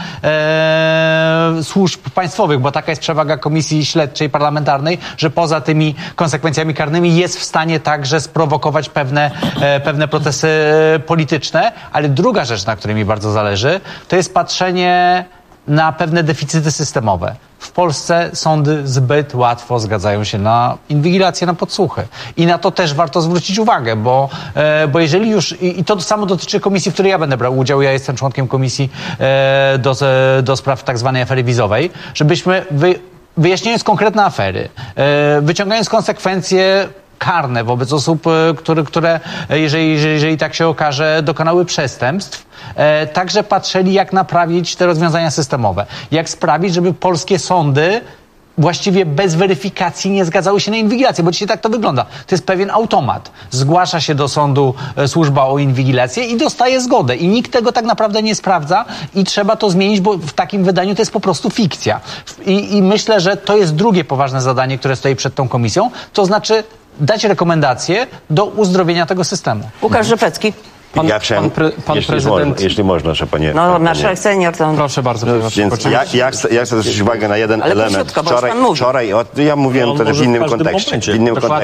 służb państwowych, bo taka jest przewaga komisji śledczej parlamentarnej, że poza tymi konsekwencjami karnymi jest w stanie także sprowokować pewne procesy polityczne. Ale druga rzecz, na której mi bardzo zależy, to jest patrzenie na pewne deficyty systemowe. W Polsce sądy zbyt łatwo zgadzają się na inwigilację, na podsłuchy. I na to też warto zwrócić uwagę, bo jeżeli już, i to samo dotyczy komisji, w której ja będę brał udział, ja jestem członkiem komisji do spraw tak zwanej afery wizowej, żebyśmy wyjaśniając konkretne afery, wyciągając konsekwencje karne wobec osób, które jeżeli tak się okaże, dokonały przestępstw, także patrzyli, jak naprawić te rozwiązania systemowe. Jak sprawić, żeby polskie sądy właściwie bez weryfikacji nie zgadzały się na inwigilację, bo dzisiaj tak to wygląda. To jest pewien automat. Zgłasza się do sądu służba o inwigilację i dostaje zgodę. I nikt tego tak naprawdę nie sprawdza i trzeba to zmienić, bo w takim wydaniu to jest po prostu fikcja. I myślę, że to jest drugie poważne zadanie, które stoi przed tą komisją, to znaczy dać rekomendacje do uzdrowienia tego systemu. Łukasz Rzepecki. Ja chciałem, jeśli można, że panie... No, marszałek senior to... Proszę bardzo. Więc ja chcę zwrócić uwagę na jeden element. Wczoraj ja mówiłem to w innym kontekście.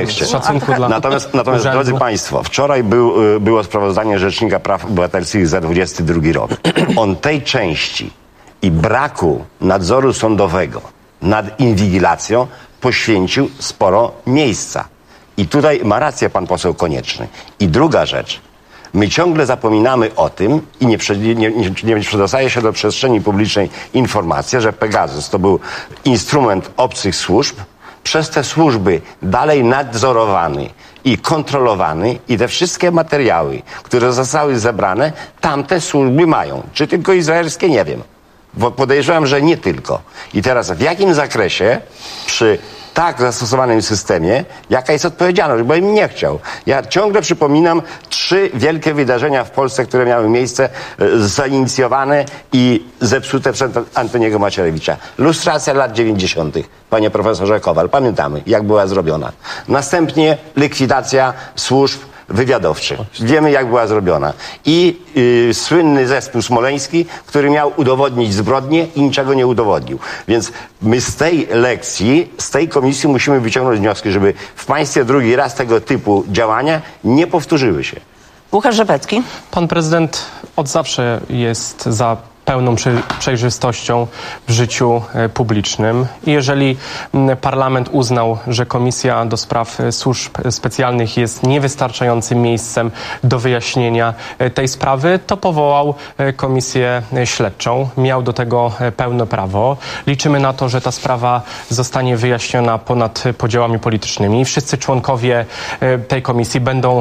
Natomiast drodzy państwo, wczoraj było sprawozdanie Rzecznika Praw Obywatelskich za 22 rok. On tej części i braku nadzoru sądowego nad inwigilacją poświęcił sporo miejsca. I tutaj ma rację pan poseł Konieczny. I druga rzecz. My ciągle zapominamy o tym i nie przedostaje się do przestrzeni publicznej informacja, że Pegasus to był instrument obcych służb, przez te służby dalej nadzorowany i kontrolowany i te wszystkie materiały, które zostały zebrane, tamte służby mają. Czy tylko izraelskie? Nie wiem. Bo podejrzewam, że nie tylko. I teraz w jakim zakresie przy tak zastosowanym systemie, jaka jest odpowiedzialność, bo im nie chciał. Ja ciągle przypominam 3 wielkie wydarzenia w Polsce, które miały miejsce, zainicjowane i zepsute przez Antoniego Macierewicza. Lustracja lat 90. Panie profesorze Kowal, pamiętamy, jak była zrobiona. Następnie likwidacja służb wywiadowczych. Wiemy, jak była zrobiona. I słynny zespół smoleński, który miał udowodnić zbrodnię i niczego nie udowodnił. Więc my z tej lekcji, z tej komisji musimy wyciągnąć wnioski, żeby w państwie drugi raz tego typu działania nie powtórzyły się. Łukasz Rzepecki. Pan prezydent od zawsze jest za pełną przejrzystością w życiu publicznym. I jeżeli parlament uznał, że Komisja do Spraw Służb Specjalnych jest niewystarczającym miejscem do wyjaśnienia tej sprawy, to powołał komisję śledczą. Miał do tego pełne prawo. Liczymy na to, że ta sprawa zostanie wyjaśniona ponad podziałami politycznymi. Wszyscy członkowie tej komisji będą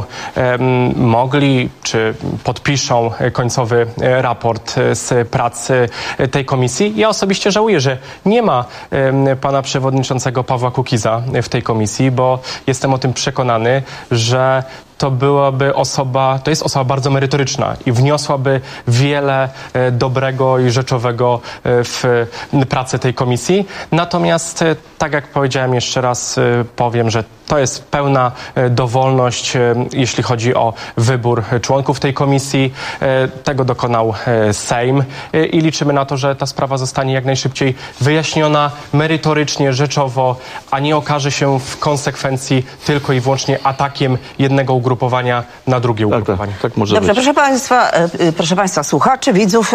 mogli, czy podpiszą końcowy raport z pracy tej komisji. Ja osobiście żałuję, że nie ma pana przewodniczącego Pawła Kukiza w tej komisji, bo jestem o tym przekonany, że to jest osoba bardzo merytoryczna i wniosłaby wiele dobrego i rzeczowego w pracę tej komisji. Natomiast, tak jak powiedziałem, jeszcze raz powiem, że to jest pełna dowolność, jeśli chodzi o wybór członków tej komisji. Tego dokonał Sejm i liczymy na to, że ta sprawa zostanie jak najszybciej wyjaśniona merytorycznie, rzeczowo, a nie okaże się w konsekwencji tylko i wyłącznie atakiem jednego ugrupowania na drugie ugrupowanie. Tak może Dobrze, być. proszę Państwa, słuchaczy, widzów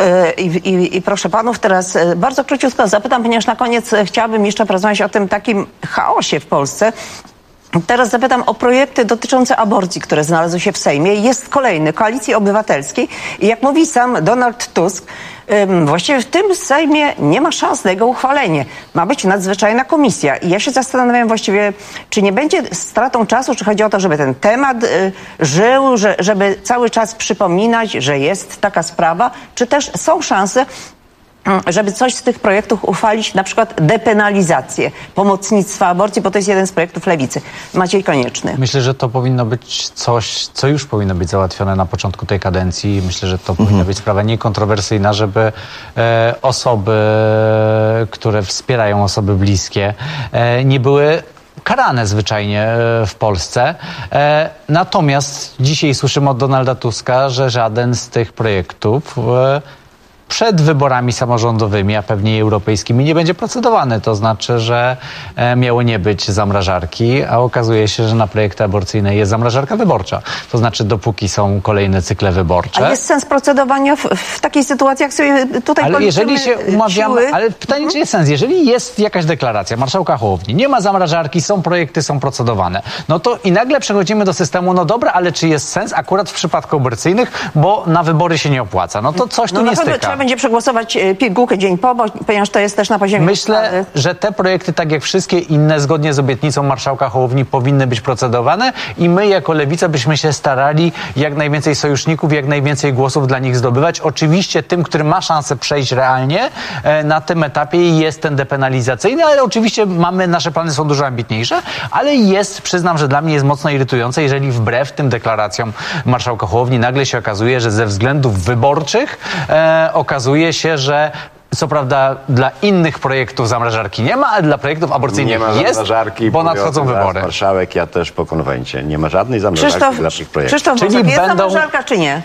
i proszę Panów, teraz bardzo króciutko zapytam, ponieważ na koniec chciałabym jeszcze porozmawiać o tym takim chaosie w Polsce. Teraz zapytam o projekty dotyczące aborcji, które znalazły się w Sejmie. Jest kolejny, Koalicji Obywatelskiej. I jak mówi sam Donald Tusk, właściwie w tym Sejmie nie ma szans na jego uchwalenie. Ma być nadzwyczajna komisja. I ja się zastanawiam właściwie, czy nie będzie stratą czasu, czy chodzi o to, żeby ten temat żył, żeby cały czas przypominać, że jest taka sprawa, czy też są szanse, żeby coś z tych projektów uchwalić, na przykład depenalizację pomocnictwa aborcji, bo to jest jeden z projektów Lewicy. Maciej Konieczny. Myślę, że to powinno być coś, co już powinno być załatwione na początku tej kadencji. Myślę, że to powinna być sprawa niekontrowersyjna, żeby osoby, które wspierają osoby bliskie, nie były karane zwyczajnie w Polsce. Natomiast dzisiaj słyszymy od Donalda Tuska, że żaden z tych projektów przed wyborami samorządowymi, a pewnie i europejskimi, nie będzie procedowany. To znaczy, że miało nie być zamrażarki, a okazuje się, że na projekty aborcyjne jest zamrażarka wyborcza. To znaczy, dopóki są kolejne cykle wyborcze. A jest sens procedowania w takiej sytuacji, jak sobie tutaj ale jeżeli się umawiamy, ale pytanie, czy jest sens? Jeżeli jest jakaś deklaracja marszałka Hołowni, nie ma zamrażarki, są projekty, są procedowane, no to i nagle przechodzimy do systemu, no dobra, ale czy jest sens akurat w przypadku aborcyjnych, bo na wybory się nie opłaca. No to coś tu nie styka. Będzie przegłosować pigułkę dzień po, ponieważ to jest też na poziomie Myślę, że te projekty, tak jak wszystkie inne, zgodnie z obietnicą marszałka Hołowni, powinny być procedowane i my jako Lewica byśmy się starali jak najwięcej sojuszników, jak najwięcej głosów dla nich zdobywać. Oczywiście tym, który ma szansę przejść realnie na tym etapie, jest ten depenalizacyjny, ale oczywiście nasze plany są dużo ambitniejsze, ale przyznam, że dla mnie jest mocno irytujące, jeżeli wbrew tym deklaracjom marszałka Hołowni nagle się okazuje, że ze względów wyborczych okazuje się, że co prawda dla innych projektów zamrażarki nie ma, ale dla projektów aborcyjnych jest, bo nadchodzą wybory. Marszałek, ja też po konwencie. Nie ma żadnej zamrażarki dla tych projektów. Krzysztof, czyli jest zamrażarka, czy nie?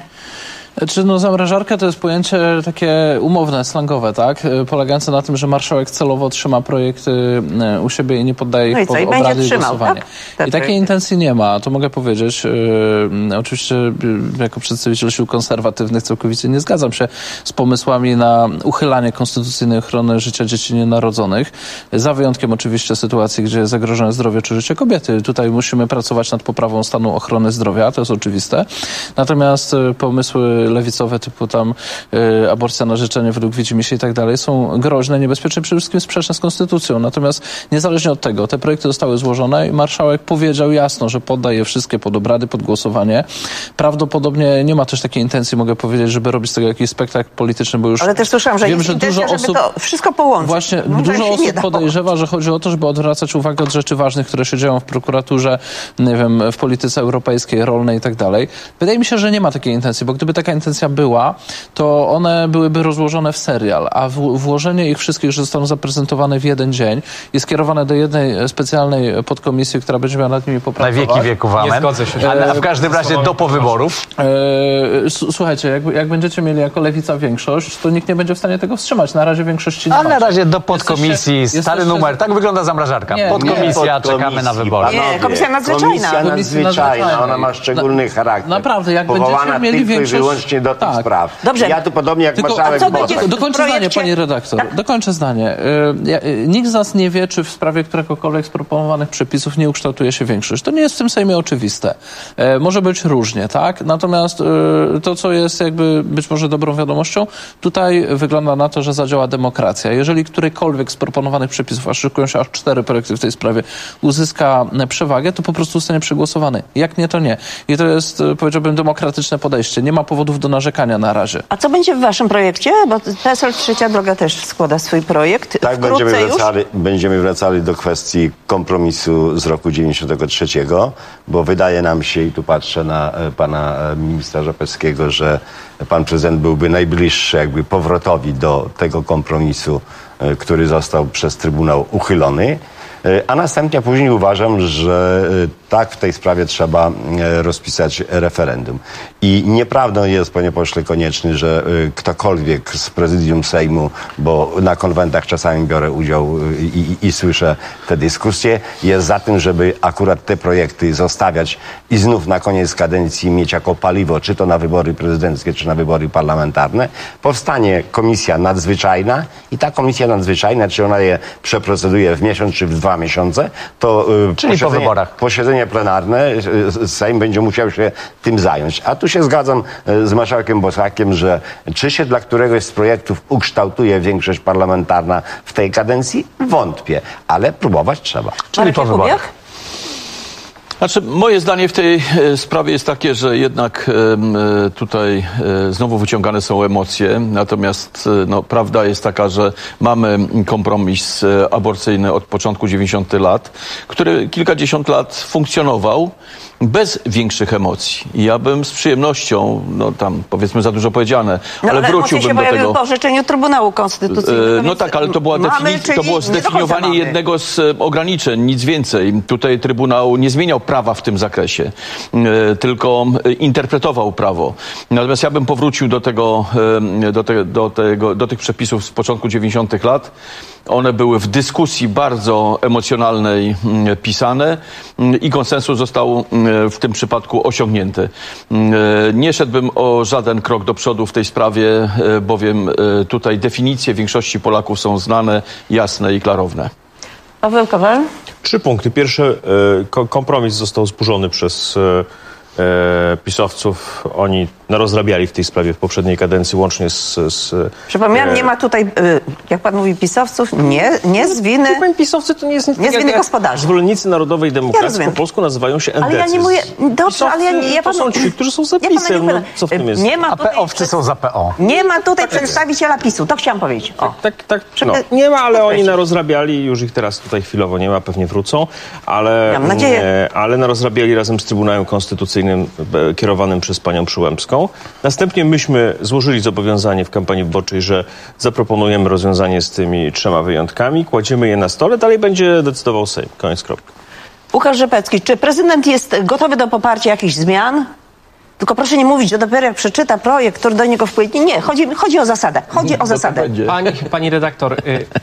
Zamrażarka to jest pojęcie takie umowne, slangowe, tak? Polegające na tym, że marszałek celowo trzyma projekty u siebie i nie poddaje ich pod obrady i głosowanie. Tak? I takiej intencji nie ma, to mogę powiedzieć. Oczywiście jako przedstawiciel sił konserwatywnych całkowicie nie zgadzam się z pomysłami na uchylanie konstytucyjnej ochrony życia dzieci nienarodzonych. Za wyjątkiem oczywiście sytuacji, gdzie jest zagrożone zdrowie czy życie kobiety. Tutaj musimy pracować nad poprawą stanu ochrony zdrowia, to jest oczywiste. Natomiast pomysły lewicowe typu tam aborcja na życzenie według widzimisię i tak dalej są groźne, niebezpieczne, przede wszystkim sprzeczne z konstytucją. Natomiast niezależnie od tego, te projekty zostały złożone i marszałek powiedział jasno, że podda je wszystkie pod obrady, pod głosowanie. Prawdopodobnie nie ma też takiej intencji, mogę powiedzieć, żeby robić z tego jakiś spektakl polityczny, bo już ale też słyszałam, że wiem, jest że intencja, dużo osób, żeby to wszystko połączyć. Właśnie, dużo osób podejrzewa, że chodzi o to, żeby odwracać uwagę od rzeczy ważnych, które się dzieją w prokuraturze, nie wiem, w polityce europejskiej, rolnej i tak dalej. Wydaje mi się, że nie ma takiej intencji, bo gdyby taka intencja była, to one byłyby rozłożone w serial, a włożenie ich wszystkich, że zostaną zaprezentowane w jeden dzień i skierowane do jednej specjalnej podkomisji, która będzie miała nad nimi popracować. Na wieki wieków, amen. Nie zgodzę się. Ale w każdym razie do powyborów. Słuchajcie, jak będziecie mieli jako Lewica większość, to nikt nie będzie w stanie tego wstrzymać. Na razie większości nie ma. A na razie do podkomisji, stary numer. Tak wygląda zamrażarka. Podkomisja, czekamy na wybory. Nie, komisja nadzwyczajna. Komisja nadzwyczajna, ona ma szczególny charakter. Naprawdę, jak będziecie mieli większość... wyłącznie do tych spraw. Dobrze. Ja tu podobnie jak marszałek Bosak. Dokończę zdanie, pani redaktor. Tak? Dokończę zdanie. Nikt z nas nie wie, czy w sprawie któregokolwiek z proponowanych przepisów nie ukształtuje się większość. To nie jest w tym Sejmie oczywiste. Może być różnie, tak? Natomiast to, co jest jakby być może dobrą wiadomością, tutaj wygląda na to, że zadziała demokracja. Jeżeli którykolwiek z proponowanych przepisów, a szykują się aż 4 projekty w tej sprawie, uzyska przewagę, to po prostu zostanie przegłosowany. Jak nie, to nie. I to jest, powiedziałbym, demokratyczne podejście. Nie ma powodu powodów do narzekania na razie. A co będzie w waszym projekcie? Bo PSL Trzecia Droga też składa swój projekt. Tak, będziemy wracali do kwestii kompromisu z roku 93, bo wydaje nam się, i tu patrzę na pana ministra Rzepeckiego, że pan prezydent byłby najbliższy jakby powrotowi do tego kompromisu, który został przez Trybunał uchylony. A następnie później uważam, że tak w tej sprawie trzeba rozpisać referendum. I nieprawdą jest, panie pośle Konieczny, że ktokolwiek z prezydium Sejmu, bo na konwentach czasami biorę udział i słyszę te dyskusje, jest za tym, żeby akurat te projekty zostawiać i znów na koniec kadencji mieć jako paliwo, czy to na wybory prezydenckie, czy na wybory parlamentarne. Powstanie komisja nadzwyczajna i ta komisja nadzwyczajna, czy ona je przeproceduje w miesiąc, czy w 2 miesiące, to czyli po wyborach. Posiedzenie plenarne, Sejm będzie musiał się tym zająć. A tu się zgadzam z marszałkiem Bosakiem, że czy się dla któregoś z projektów ukształtuje większość parlamentarna w tej kadencji? Wątpię, ale próbować trzeba. Czyli po wyborach. Znaczy, moje zdanie w tej sprawie jest takie, że jednak tutaj znowu wyciągane są emocje, natomiast prawda jest taka, że mamy kompromis aborcyjny od początku 90 lat, który kilkadziesiąt lat funkcjonował bez większych emocji. I ja bym z przyjemnością, tam powiedzmy za dużo powiedziane, ale wróciłbym do tego. Po orzeczeniu Trybunału Konstytucyjnego. No tak, ale to było zdefiniowanie jednego z ograniczeń, nic więcej. Tutaj Trybunał nie zmieniał prawa w tym zakresie, tylko interpretował prawo. Natomiast ja bym powrócił do tych przepisów z początku 90 lat. One były w dyskusji bardzo emocjonalnej pisane i konsensus został w tym przypadku osiągnięty. Nie szedłbym o żaden krok do przodu w tej sprawie, bowiem tutaj definicje większości Polaków są znane, jasne i klarowne. Paweł Kowal? 3 punkty. Pierwszy, kompromis został zburzony przez pisowców. Oni rozrabiali w tej sprawie w poprzedniej kadencji łącznie z Przypominam, nie ma tutaj, jak pan mówi, pisowców, nie z winy... Pisowcy to nie jest nic z winy gospodarzy. Zwolennicy Narodowej Demokracji po polsku nazywają się endecy. Ale ja nie mówię... Dobrze, ale ja to są ci, którzy są za PiS-em. Co w tym jest? A PO-wcy są za PO. Nie ma tutaj przedstawiciela PiS-u. To chciałam powiedzieć. Tak. Nie ma, ale oni narozrabiali. Już ich teraz tutaj chwilowo nie ma. Pewnie wrócą. Mam nadzieję. Ale narozrabiali razem z Trybunałem Konstytucyjnym kierowanym przez panią Przyłębską. Następnie myśmy złożyli zobowiązanie w kampanii wyborczej, że zaproponujemy rozwiązanie z tymi 3 wyjątkami, kładziemy je na stole, dalej będzie decydował Sejm. Koniec, kropka. Łukasz Rzepecki, czy prezydent jest gotowy do poparcia jakichś zmian? Tylko proszę nie mówić, że dopiero jak przeczyta projekt, który do niego wpłynie. Nie, chodzi o zasadę. Chodzi o zasadę. Pani redaktor,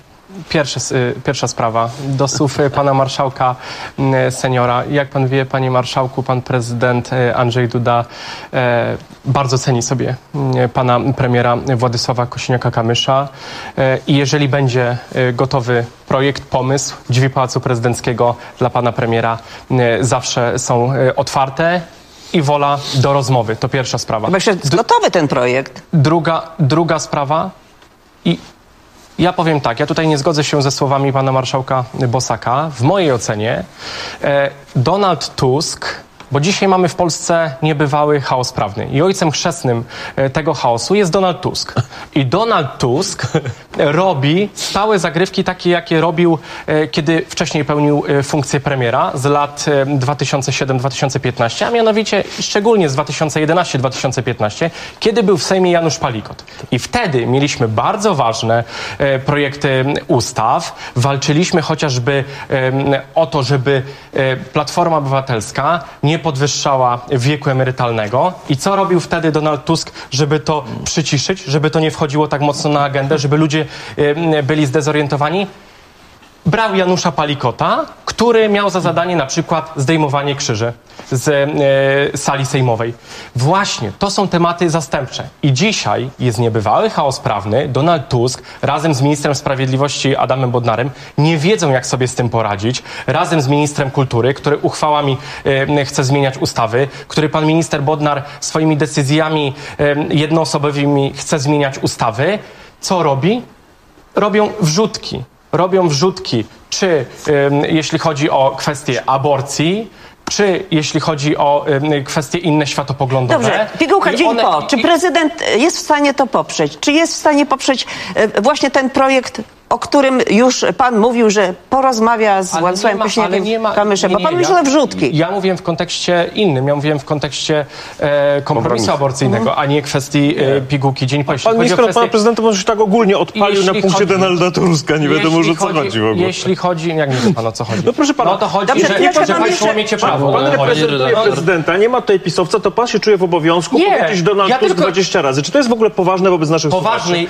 pierwsza sprawa. Do słów pana marszałka seniora. Jak pan wie, panie marszałku, pan prezydent Andrzej Duda bardzo ceni sobie pana premiera Władysława Kosiniaka-Kamysza i jeżeli będzie gotowy projekt, pomysł, drzwi Pałacu Prezydenckiego dla pana premiera zawsze są otwarte i wola do rozmowy. To pierwsza sprawa. Chyba jest gotowy ten projekt. Druga sprawa i ja powiem tak, ja tutaj nie zgodzę się ze słowami pana marszałka Bosaka. W mojej ocenie Donald Tusk, bo dzisiaj mamy w Polsce niebywały chaos prawny i ojcem chrzestnym tego chaosu jest Donald Tusk. I Donald Tusk robi stałe zagrywki takie, jakie robił, kiedy wcześniej pełnił funkcję premiera z lat 2007-2015, a mianowicie szczególnie z 2011-2015, kiedy był w Sejmie Janusz Palikot. I wtedy mieliśmy bardzo ważne projekty ustaw. Walczyliśmy chociażby o to, żeby Platforma Obywatelska nie podwyższała wieku emerytalnego. I co robił wtedy Donald Tusk, żeby to przyciszyć, żeby to nie wchodziło tak mocno na agendę, żeby ludzie byli zdezorientowani? Brał Janusza Palikota, który miał za zadanie na przykład zdejmowanie krzyży z sali sejmowej. Właśnie, to są tematy zastępcze. I dzisiaj jest niebywały chaos prawny. Donald Tusk razem z ministrem sprawiedliwości Adamem Bodnarem nie wiedzą, jak sobie z tym poradzić. Razem z ministrem kultury, który uchwałami chce zmieniać ustawy, który pan minister Bodnar swoimi decyzjami jednoosobowymi chce zmieniać ustawy. Co robi? Robią wrzutki, czy jeśli chodzi o kwestię aborcji, czy jeśli chodzi o kwestie inne światopoglądowe... Dobrze, pigułka dzień po. Czy prezydent jest w stanie to poprzeć? Czy jest w stanie poprzeć właśnie ten projekt, o którym już pan mówił, że porozmawia z Władysławem Kosiniakiem-Kamyszem, bo pan mówił, że wrzutki. Ja mówiłem w kontekście innym, ja mówiłem w kontekście kompromisu aborcyjnego, a nie kwestii pigułki dzień po. Pan minister pana prezydenta może się tak ogólnie odpalił na punkcie Donalda Tuska, nie wiadomo już o co chodzi w ogóle. Jeśli chodzi, jak nie wie pan o co chodzi. No proszę pana, no to chodzi, że państwo łamiecie prawo. Pan reprezentuje prezydenta, nie ma tutaj pisowca, to pan się czuje w obowiązku powiedzieć Donald Tusk 20 razy. Czy to jest w ogóle poważne wobec naszych słuchaczy?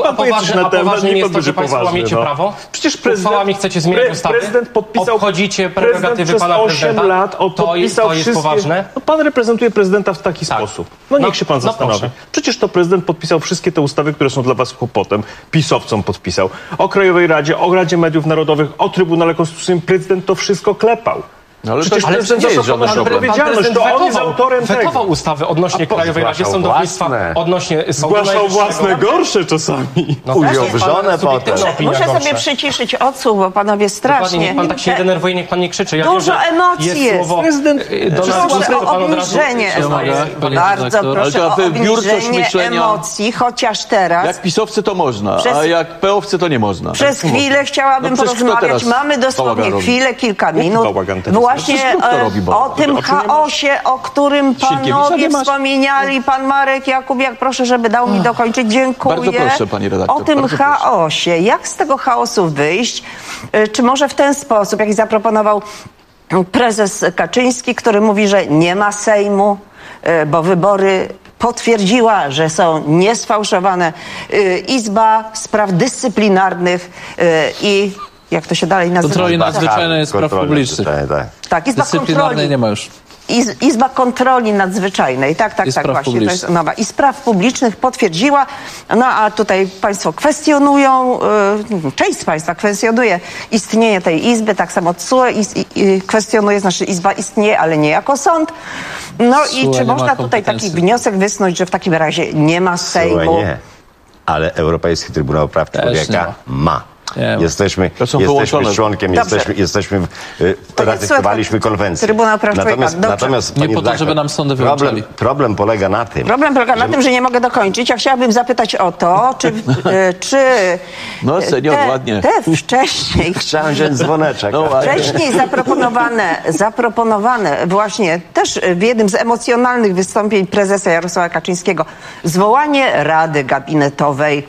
A poważne jest to, że państwo łamiecie prawo? Przecież uchwałami chcecie zmieniać ustawy? Prezydent podpisał... Obchodzicie prerogatowy pana prezydenta? 8 lat to jest poważne? No pan reprezentuje prezydenta w taki sposób. No niech się pan zastanowi. Przecież to prezydent podpisał wszystkie te ustawy, które są dla was kłopotem. PiS-owcom podpisał. O Krajowej Radzie, o Radzie Mediów Narodowych, o Trybunale Konstytucyjnym. Prezydent to wszystko klepał. No, ale przecież prezydent nie jest żaden problem. To on jest autorem tego. Wetował ustawy odnośnie Krajowej Radzie Sądownictwa, odnośnie zgłaszał własne gorsze czasami. Ujął w żonę potem. Muszę sobie przyciszyć odsłuch, bo panowie strasznie... Niech pan tak się denerwuje, niech pan nie krzyczy. Ja dużo emocji jest. Prezydent... Proszę o obniżenie bardzo proszę o obniżenie emocji, chociaż teraz... Jak pisowcy to można, a jak peowcy to nie można. Przez chwilę chciałabym porozmawiać. Mamy dosłownie chwilę, kilka minut. Właśnie o tym chaosie, o którym panowie wspominali, pan Marek Jakubiak, proszę, żeby dał mi dokończyć. Dziękuję. Bardzo proszę, pani redaktor. O tym chaosie. Jak z tego chaosu wyjść? Czy może w ten sposób, jaki zaproponował prezes Kaczyński, który mówi, że nie ma Sejmu, bo wybory potwierdziła, że są niesfałszowane. Izba Spraw Dyscyplinarnych i jak to się dalej nazywa? Kontroli nadzwyczajnej spraw publicznych. Tak, Izba Dyscyplinarnej nie ma już. Izba Kontroli Nadzwyczajnej, tak, właśnie. To jest nowa. I spraw publicznych potwierdziła, no a tutaj państwo kwestionują, część z państwa kwestionuje istnienie tej izby, tak samo TSUE kwestionuje, znaczy izba istnieje, ale nie jako sąd. No i czy można tutaj taki wniosek wysnuć, że w takim razie nie ma Sejmu? TSUE nie, ale Europejski Trybunał Praw Człowieka ma. Jesteśmy członkiem, ratyfikowaliśmy konwencję. Trybunał Praw Człowieka. Natomiast nie po to, żeby nam sądy wyłączali. Problem polega na tym, że nie mogę dokończyć. Ja chciałabym zapytać o to, czy no senior, ładnie. Te wcześniej chciałem wziąć dzwoneczek. Wcześniej zaproponowane właśnie też w jednym z emocjonalnych wystąpień prezesa Jarosława Kaczyńskiego zwołanie Rady Gabinetowej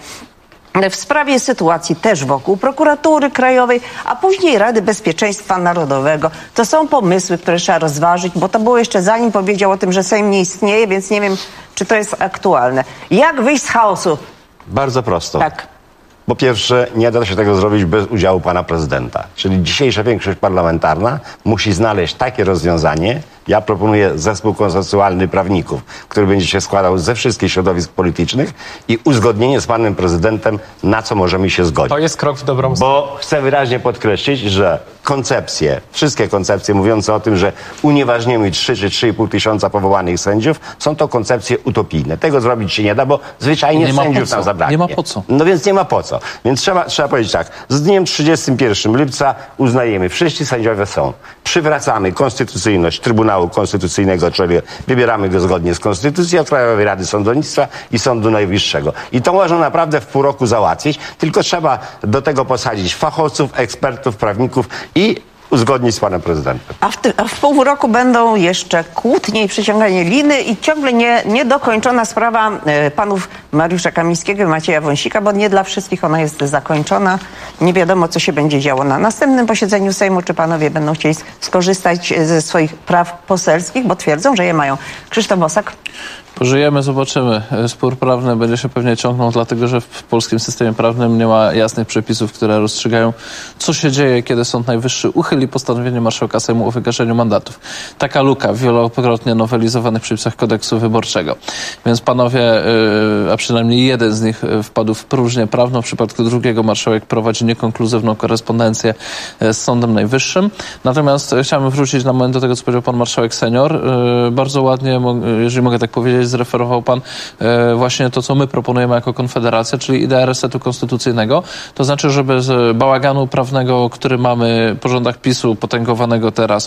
w sprawie sytuacji też wokół Prokuratury Krajowej, a później Rady Bezpieczeństwa Narodowego. To są pomysły, które trzeba rozważyć, bo to było jeszcze zanim powiedział o tym, że Sejm nie istnieje, więc nie wiem, czy to jest aktualne. Jak wyjść z chaosu? Bardzo prosto. Tak. Po pierwsze, nie da się tego zrobić bez udziału pana prezydenta. Czyli dzisiejsza większość parlamentarna musi znaleźć takie rozwiązanie. Ja proponuję zespół konsensualny prawników, który będzie się składał ze wszystkich środowisk politycznych i uzgodnienie z panem prezydentem, na co możemy się zgodzić. To jest krok w dobrą stronę. Bo chcę wyraźnie podkreślić, że wszystkie koncepcje mówiące o tym, że unieważnimy 3 czy 3,5 tysiąca powołanych sędziów, są to koncepcje utopijne. Tego zrobić się nie da, bo zwyczajnie sędziów nam zabraknie. Nie ma po co. No więc nie ma po co. Więc trzeba powiedzieć tak. Z dniem 31 lipca uznajemy, wszyscy sędziowie są. Przywracamy konstytucyjność Trybunału Konstytucyjnego, czyli wybieramy go zgodnie z Konstytucją, od Krajowej Rady Sądownictwa i Sądu Najwyższego. I to można naprawdę w pół roku załatwić, tylko trzeba do tego posadzić fachowców, ekspertów, prawników i uzgodnić z panem prezydentem. A w pół roku będą jeszcze kłótnie i przyciąganie liny i ciągle niedokończona sprawa panów Mariusza Kamińskiego i Macieja Wąsika, bo nie dla wszystkich ona jest zakończona. Nie wiadomo, co się będzie działo na następnym posiedzeniu Sejmu, czy panowie będą chcieli skorzystać ze swoich praw poselskich, bo twierdzą, że je mają. Krzysztof Bosak. Pożyjemy, zobaczymy. Spór prawny będzie się pewnie ciągnął, dlatego że w polskim systemie prawnym nie ma jasnych przepisów, które rozstrzygają, co się dzieje, kiedy Sąd Najwyższy uchyli postanowienie marszałka Sejmu o wygarzeniu mandatów. Taka luka w wielokrotnie nowelizowanych przepisach kodeksu wyborczego. Więc panowie, a przynajmniej jeden z nich wpadł w próżnię prawną. W przypadku drugiego marszałek prowadzi niekonkluzywną korespondencję z Sądem Najwyższym. Natomiast chciałem wrócić na moment do tego, co powiedział pan marszałek senior. Bardzo ładnie, jeżeli mogę tak powiedzieć, powiedzieć, zreferował pan właśnie to, co my proponujemy jako Konfederacja, czyli ideę resetu konstytucyjnego. To znaczy, żeby z bałaganu prawnego, który mamy po rządach PiS-u, potęgowanego teraz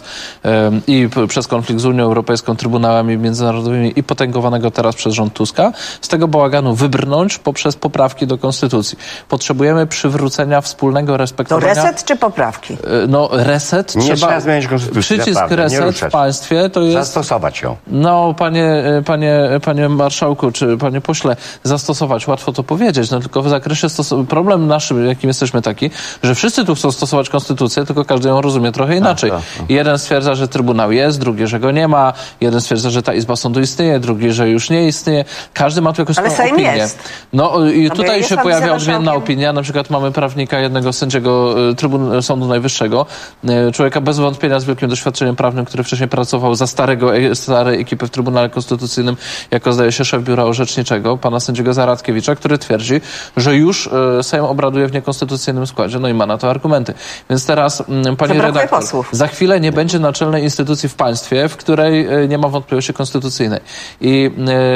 i przez konflikt z Unią Europejską, trybunałami międzynarodowymi i potęgowanego teraz przez rząd Tuska, z tego bałaganu wybrnąć poprzez poprawki do konstytucji. Potrzebujemy przywrócenia wspólnego respektowania... To reset czy poprawki? No reset Nie trzeba... trzeba zmieniać konstytucji. Przycisk reset w państwie to jest... Zastosować ją. No, panie marszałku, czy panie pośle, zastosować, łatwo to powiedzieć, no tylko w zakresie problem naszym, jakim jesteśmy taki, że wszyscy tu chcą stosować konstytucję, tylko każdy ją rozumie trochę inaczej. Jeden stwierdza, że Trybunał jest, drugi, że go nie ma, jeden stwierdza, że ta Izba Sądu istnieje, drugi, że już nie istnieje. Każdy ma tu jakąś swoją opinię. Jest. No i tutaj się pojawia odmienna opinia. Na przykład mamy prawnika, jednego sędziego Sądu Najwyższego, człowieka bez wątpienia z wielkim doświadczeniem prawnym, który wcześniej pracował za starej ekipy w Trybunale Konstytucyjnym, jako zdaje się szef biura orzeczniczego, pana sędziego Zaradkiewicza, który twierdzi, że już Sejm obraduje w niekonstytucyjnym składzie, no i ma na to argumenty. Więc teraz, pani redaktor, za chwilę nie będzie naczelnej instytucji w państwie, w której nie ma wątpliwości konstytucyjnej. I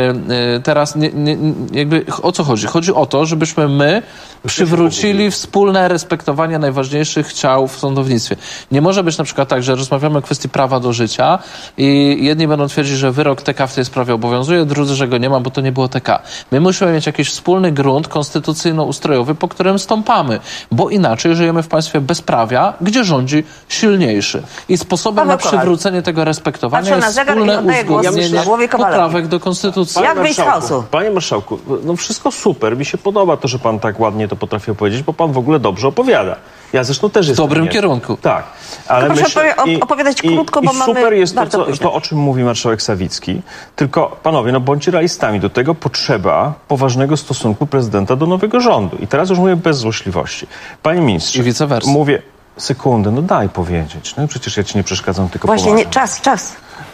teraz jakby o co chodzi? Chodzi o to, żebyśmy my przywrócili wspólne respektowanie najważniejszych ciał w sądownictwie. Nie może być na przykład tak, że rozmawiamy o kwestii prawa do życia i jedni będą twierdzić, że wyrok TK w tej sprawie obowiązuje, drudzy, że go nie ma, bo to nie było TK. My musimy mieć jakiś wspólny grunt konstytucyjno-ustrojowy, po którym stąpamy, bo inaczej żyjemy w państwie bezprawia, gdzie rządzi silniejszy. I sposobem na przywrócenie tego respektowania jest wspólne uzgodnienie poprawek do konstytucji. Panie marszałku, no wszystko super, mi się podoba to, że pan tak ładnie to potrafi opowiedzieć, bo pan w ogóle dobrze opowiada. Ja zresztą też jestem. W dobrym kierunku. Tak. Ale proszę opowiadać krótko, bo mamy super jest bardzo to, o czym mówi marszałek Sawicki. Tylko, panowie, no bądźcie realistami. Do tego potrzeba poważnego stosunku prezydenta do nowego rządu. I teraz już mówię bez złośliwości. Panie ministrze. I vice versa. Mówię, sekundę, no daj powiedzieć. No przecież ja ci nie przeszkadzam, tylko właśnie nie, czas.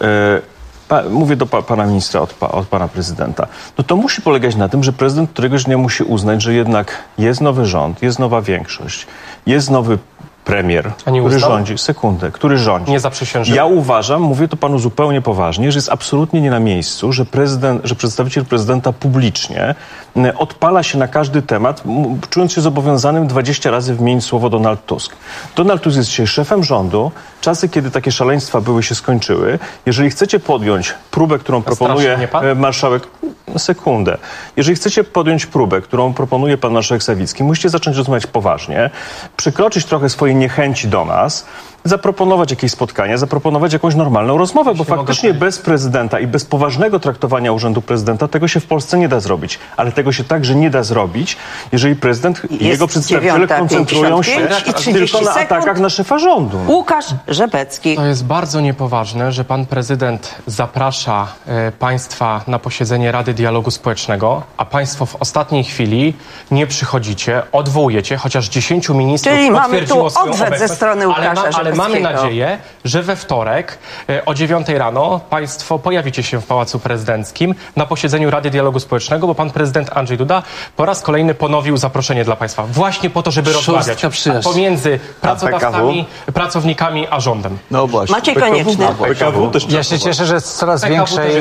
Mówię do pana ministra od pana prezydenta. No to musi polegać na tym, że prezydent któregoś dnia musi uznać, że jednak jest nowy rząd, jest nowa większość, jest nowy premier, który rządzi. Nie zaprzysiężył. Ja uważam, mówię to panu zupełnie poważnie, że jest absolutnie nie na miejscu, że przedstawiciel prezydenta publicznie odpala się na każdy temat, czując się zobowiązanym 20 razy wymienić słowo Donald Tusk. Donald Tusk jest dzisiaj szefem rządu. Czasy, kiedy takie szaleństwa się skończyły. Jeżeli chcecie podjąć próbę, którą proponuje marszałek... Sekundę. Jeżeli chcecie podjąć próbę, którą proponuje pan marszałek Sawicki, musicie zacząć rozmawiać poważnie, przekroczyć trochę swojej niechęci do nas, zaproponować jakieś spotkania, zaproponować jakąś normalną rozmowę, bo faktycznie bez prezydenta i bez poważnego traktowania urzędu prezydenta tego się w Polsce nie da zrobić. Ale tego się także nie da zrobić, jeżeli prezydent i jego przedstawiciele koncentrują się tylko na atakach na szefa rządu. Łukasz Rzepecki. To jest bardzo niepoważne, że pan prezydent zaprasza państwa na posiedzenie Rady Dialogu Społecznego, a państwo w ostatniej chwili nie przychodzicie, odwołujecie, chociaż 10 ministrów potwierdziło swoją obecność. Odwet ze strony Łukasza ale mamy nadzieję, że we wtorek o 9 rano państwo pojawicie się w Pałacu Prezydenckim na posiedzeniu Rady Dialogu Społecznego, bo pan prezydent Andrzej Duda po raz kolejny ponowił zaproszenie dla państwa. Właśnie po to, żeby rozmawiać pomiędzy pracodawcami, pracownikami a rządem. No właśnie. Maciej Konieczny. Ja się cieszę, że z coraz większej,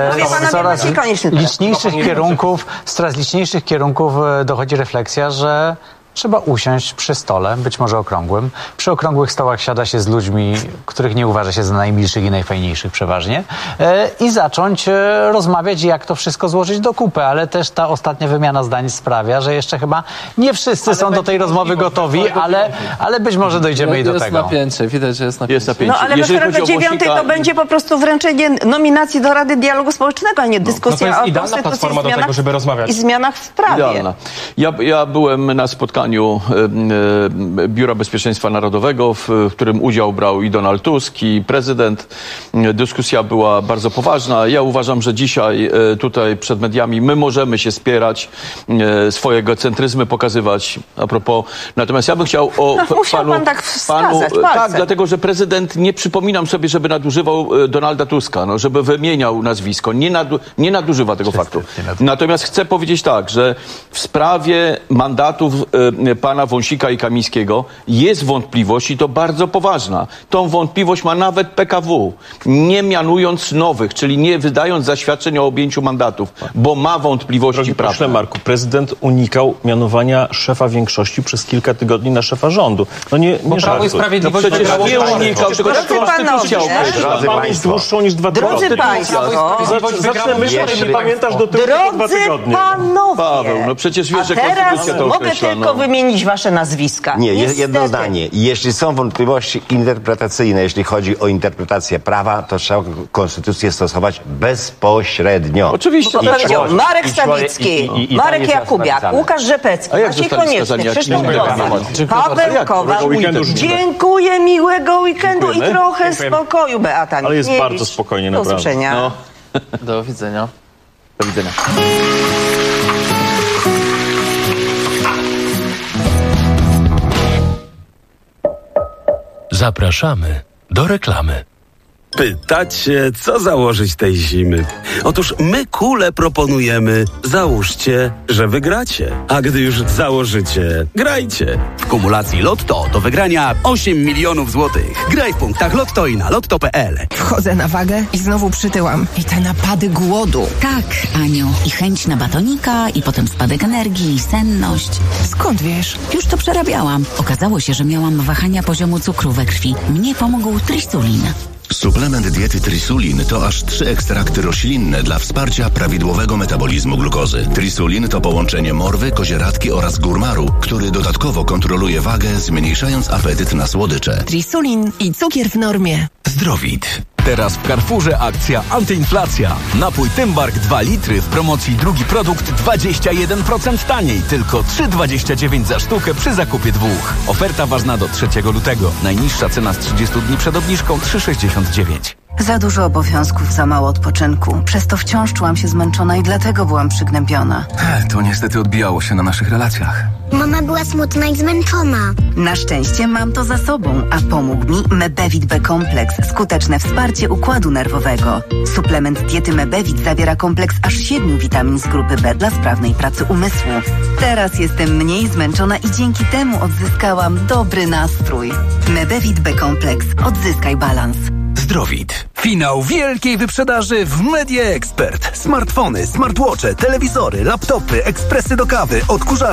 z coraz liczniejszych kierunków dochodzi refleksja, że trzeba usiąść przy stole, być może okrągłym. Przy okrągłych stołach siada się z ludźmi, których nie uważa się za najmilszych i najfajniejszych przeważnie i zacząć rozmawiać, jak to wszystko złożyć do kupy. Ale też ta ostatnia wymiana zdań sprawia, że jeszcze chyba nie wszyscy są do tej rozmowy gotowi, ale być może dojdziemy i do tego. Jest napięcie, widać, że jest napięcie. No ale we wtorek o 9 to będzie po prostu wręczenie nominacji do Rady Dialogu Społecznego, a nie dyskusja o konstytucji do tego, żeby rozmawiać. I zmianach w prawie. Idealna. Ja byłem na spotkaniu Biura Bezpieczeństwa Narodowego, w którym udział brał i Donald Tusk, i prezydent. Dyskusja była bardzo poważna. Ja uważam, że dzisiaj tutaj przed mediami my możemy się spierać, swoje egocentryzmy pokazywać a propos. Natomiast ja bym chciał pan tak wskazać palcem. Tak, dlatego, że prezydent, nie przypominam sobie, żeby nadużywał Donalda Tuska, żeby wymieniał nazwisko. Nie nadużywa tego faktu. Natomiast chcę powiedzieć tak, że w sprawie mandatów pana Wąsika i Kamińskiego jest wątpliwość i to bardzo poważna. Tą wątpliwość ma nawet PKW, nie mianując nowych, czyli nie wydając zaświadczeń o objęciu mandatów, bo ma wątpliwości prawne. Proszę Marku, prezydent unikał mianowania szefa większości przez kilka tygodni na szefa rządu. No nie Prawo i Sprawiedliwość przecież nie unikał, tylko tak konstytucja określa. Ma mieć dłuższą niż 2 tygodnie. Drodzy państwo, zacznę myśleć, że nie pamiętasz do tyłu 2 tygodnie. panowie, Paweł, no przecież wiesz, że a teraz konstytucja to mogę określa. tylko wymienić wasze nazwiska. Nie, Niestety. jedno zdanie. Jeśli są wątpliwości interpretacyjne, jeśli chodzi o interpretację prawa, to trzeba konstytucję stosować bezpośrednio. Oczywiście. To powiedział Marek Stawicki, Marek Jakubiak, Łukasz Rzepecki, Maciej Konieczny, Krzysztof Bosak, Paweł Kowal. Dziękuję, miłego weekendu i trochę spokoju, Beata. Ale jest Miewicz. bardzo spokojnie, Do naprawdę. usłyszenia. No. Do widzenia. Do widzenia. Zapraszamy do reklamy. Pytacie, co założyć tej zimy? Otóż my kule proponujemy. Załóżcie, że wygracie. A gdy już założycie, grajcie. W kumulacji Lotto do wygrania 8 milionów złotych. Graj w punktach Lotto i na lotto.pl. Wchodzę na wagę i znowu przytyłam. I te napady głodu. Tak, Aniu. I chęć na batonika, i potem spadek energii, i senność. Skąd wiesz? Już to przerabiałam. Okazało się, że miałam wahania poziomu cukru we krwi. Mnie pomógł Trisulin. Suplement diety Trisulin to aż 3 ekstrakty roślinne dla wsparcia prawidłowego metabolizmu glukozy. Trisulin to połączenie morwy, kozieradki oraz górmaru, który dodatkowo kontroluje wagę, zmniejszając apetyt na słodycze. Trisulin i cukier w normie. Zdrowit. Teraz w Carrefourze akcja antyinflacja. Napój Tymbark 2 litry w promocji drugi produkt 21% taniej. Tylko 3,29 za sztukę przy zakupie 2. Oferta ważna do 3 lutego. Najniższa cena z 30 dni przed obniżką 3,69. Za dużo obowiązków, za mało odpoczynku. Przez to wciąż czułam się zmęczona i dlatego byłam przygnębiona. To niestety odbijało się na naszych relacjach. Mama była smutna i zmęczona. Na szczęście mam to za sobą, a pomógł mi Mebevit B-kompleks. Skuteczne wsparcie układu nerwowego. Suplement diety Mebevit zawiera kompleks aż 7 witamin z grupy B dla sprawnej pracy umysłu. Teraz jestem mniej zmęczona i dzięki temu odzyskałam dobry nastrój. Mebevit B-kompleks. Odzyskaj balans. Zdrowit. Finał wielkiej wyprzedaży w Media Expert. Smartfony, smartwatche, telewizory, laptopy, ekspresy do kawy, odkurzacze.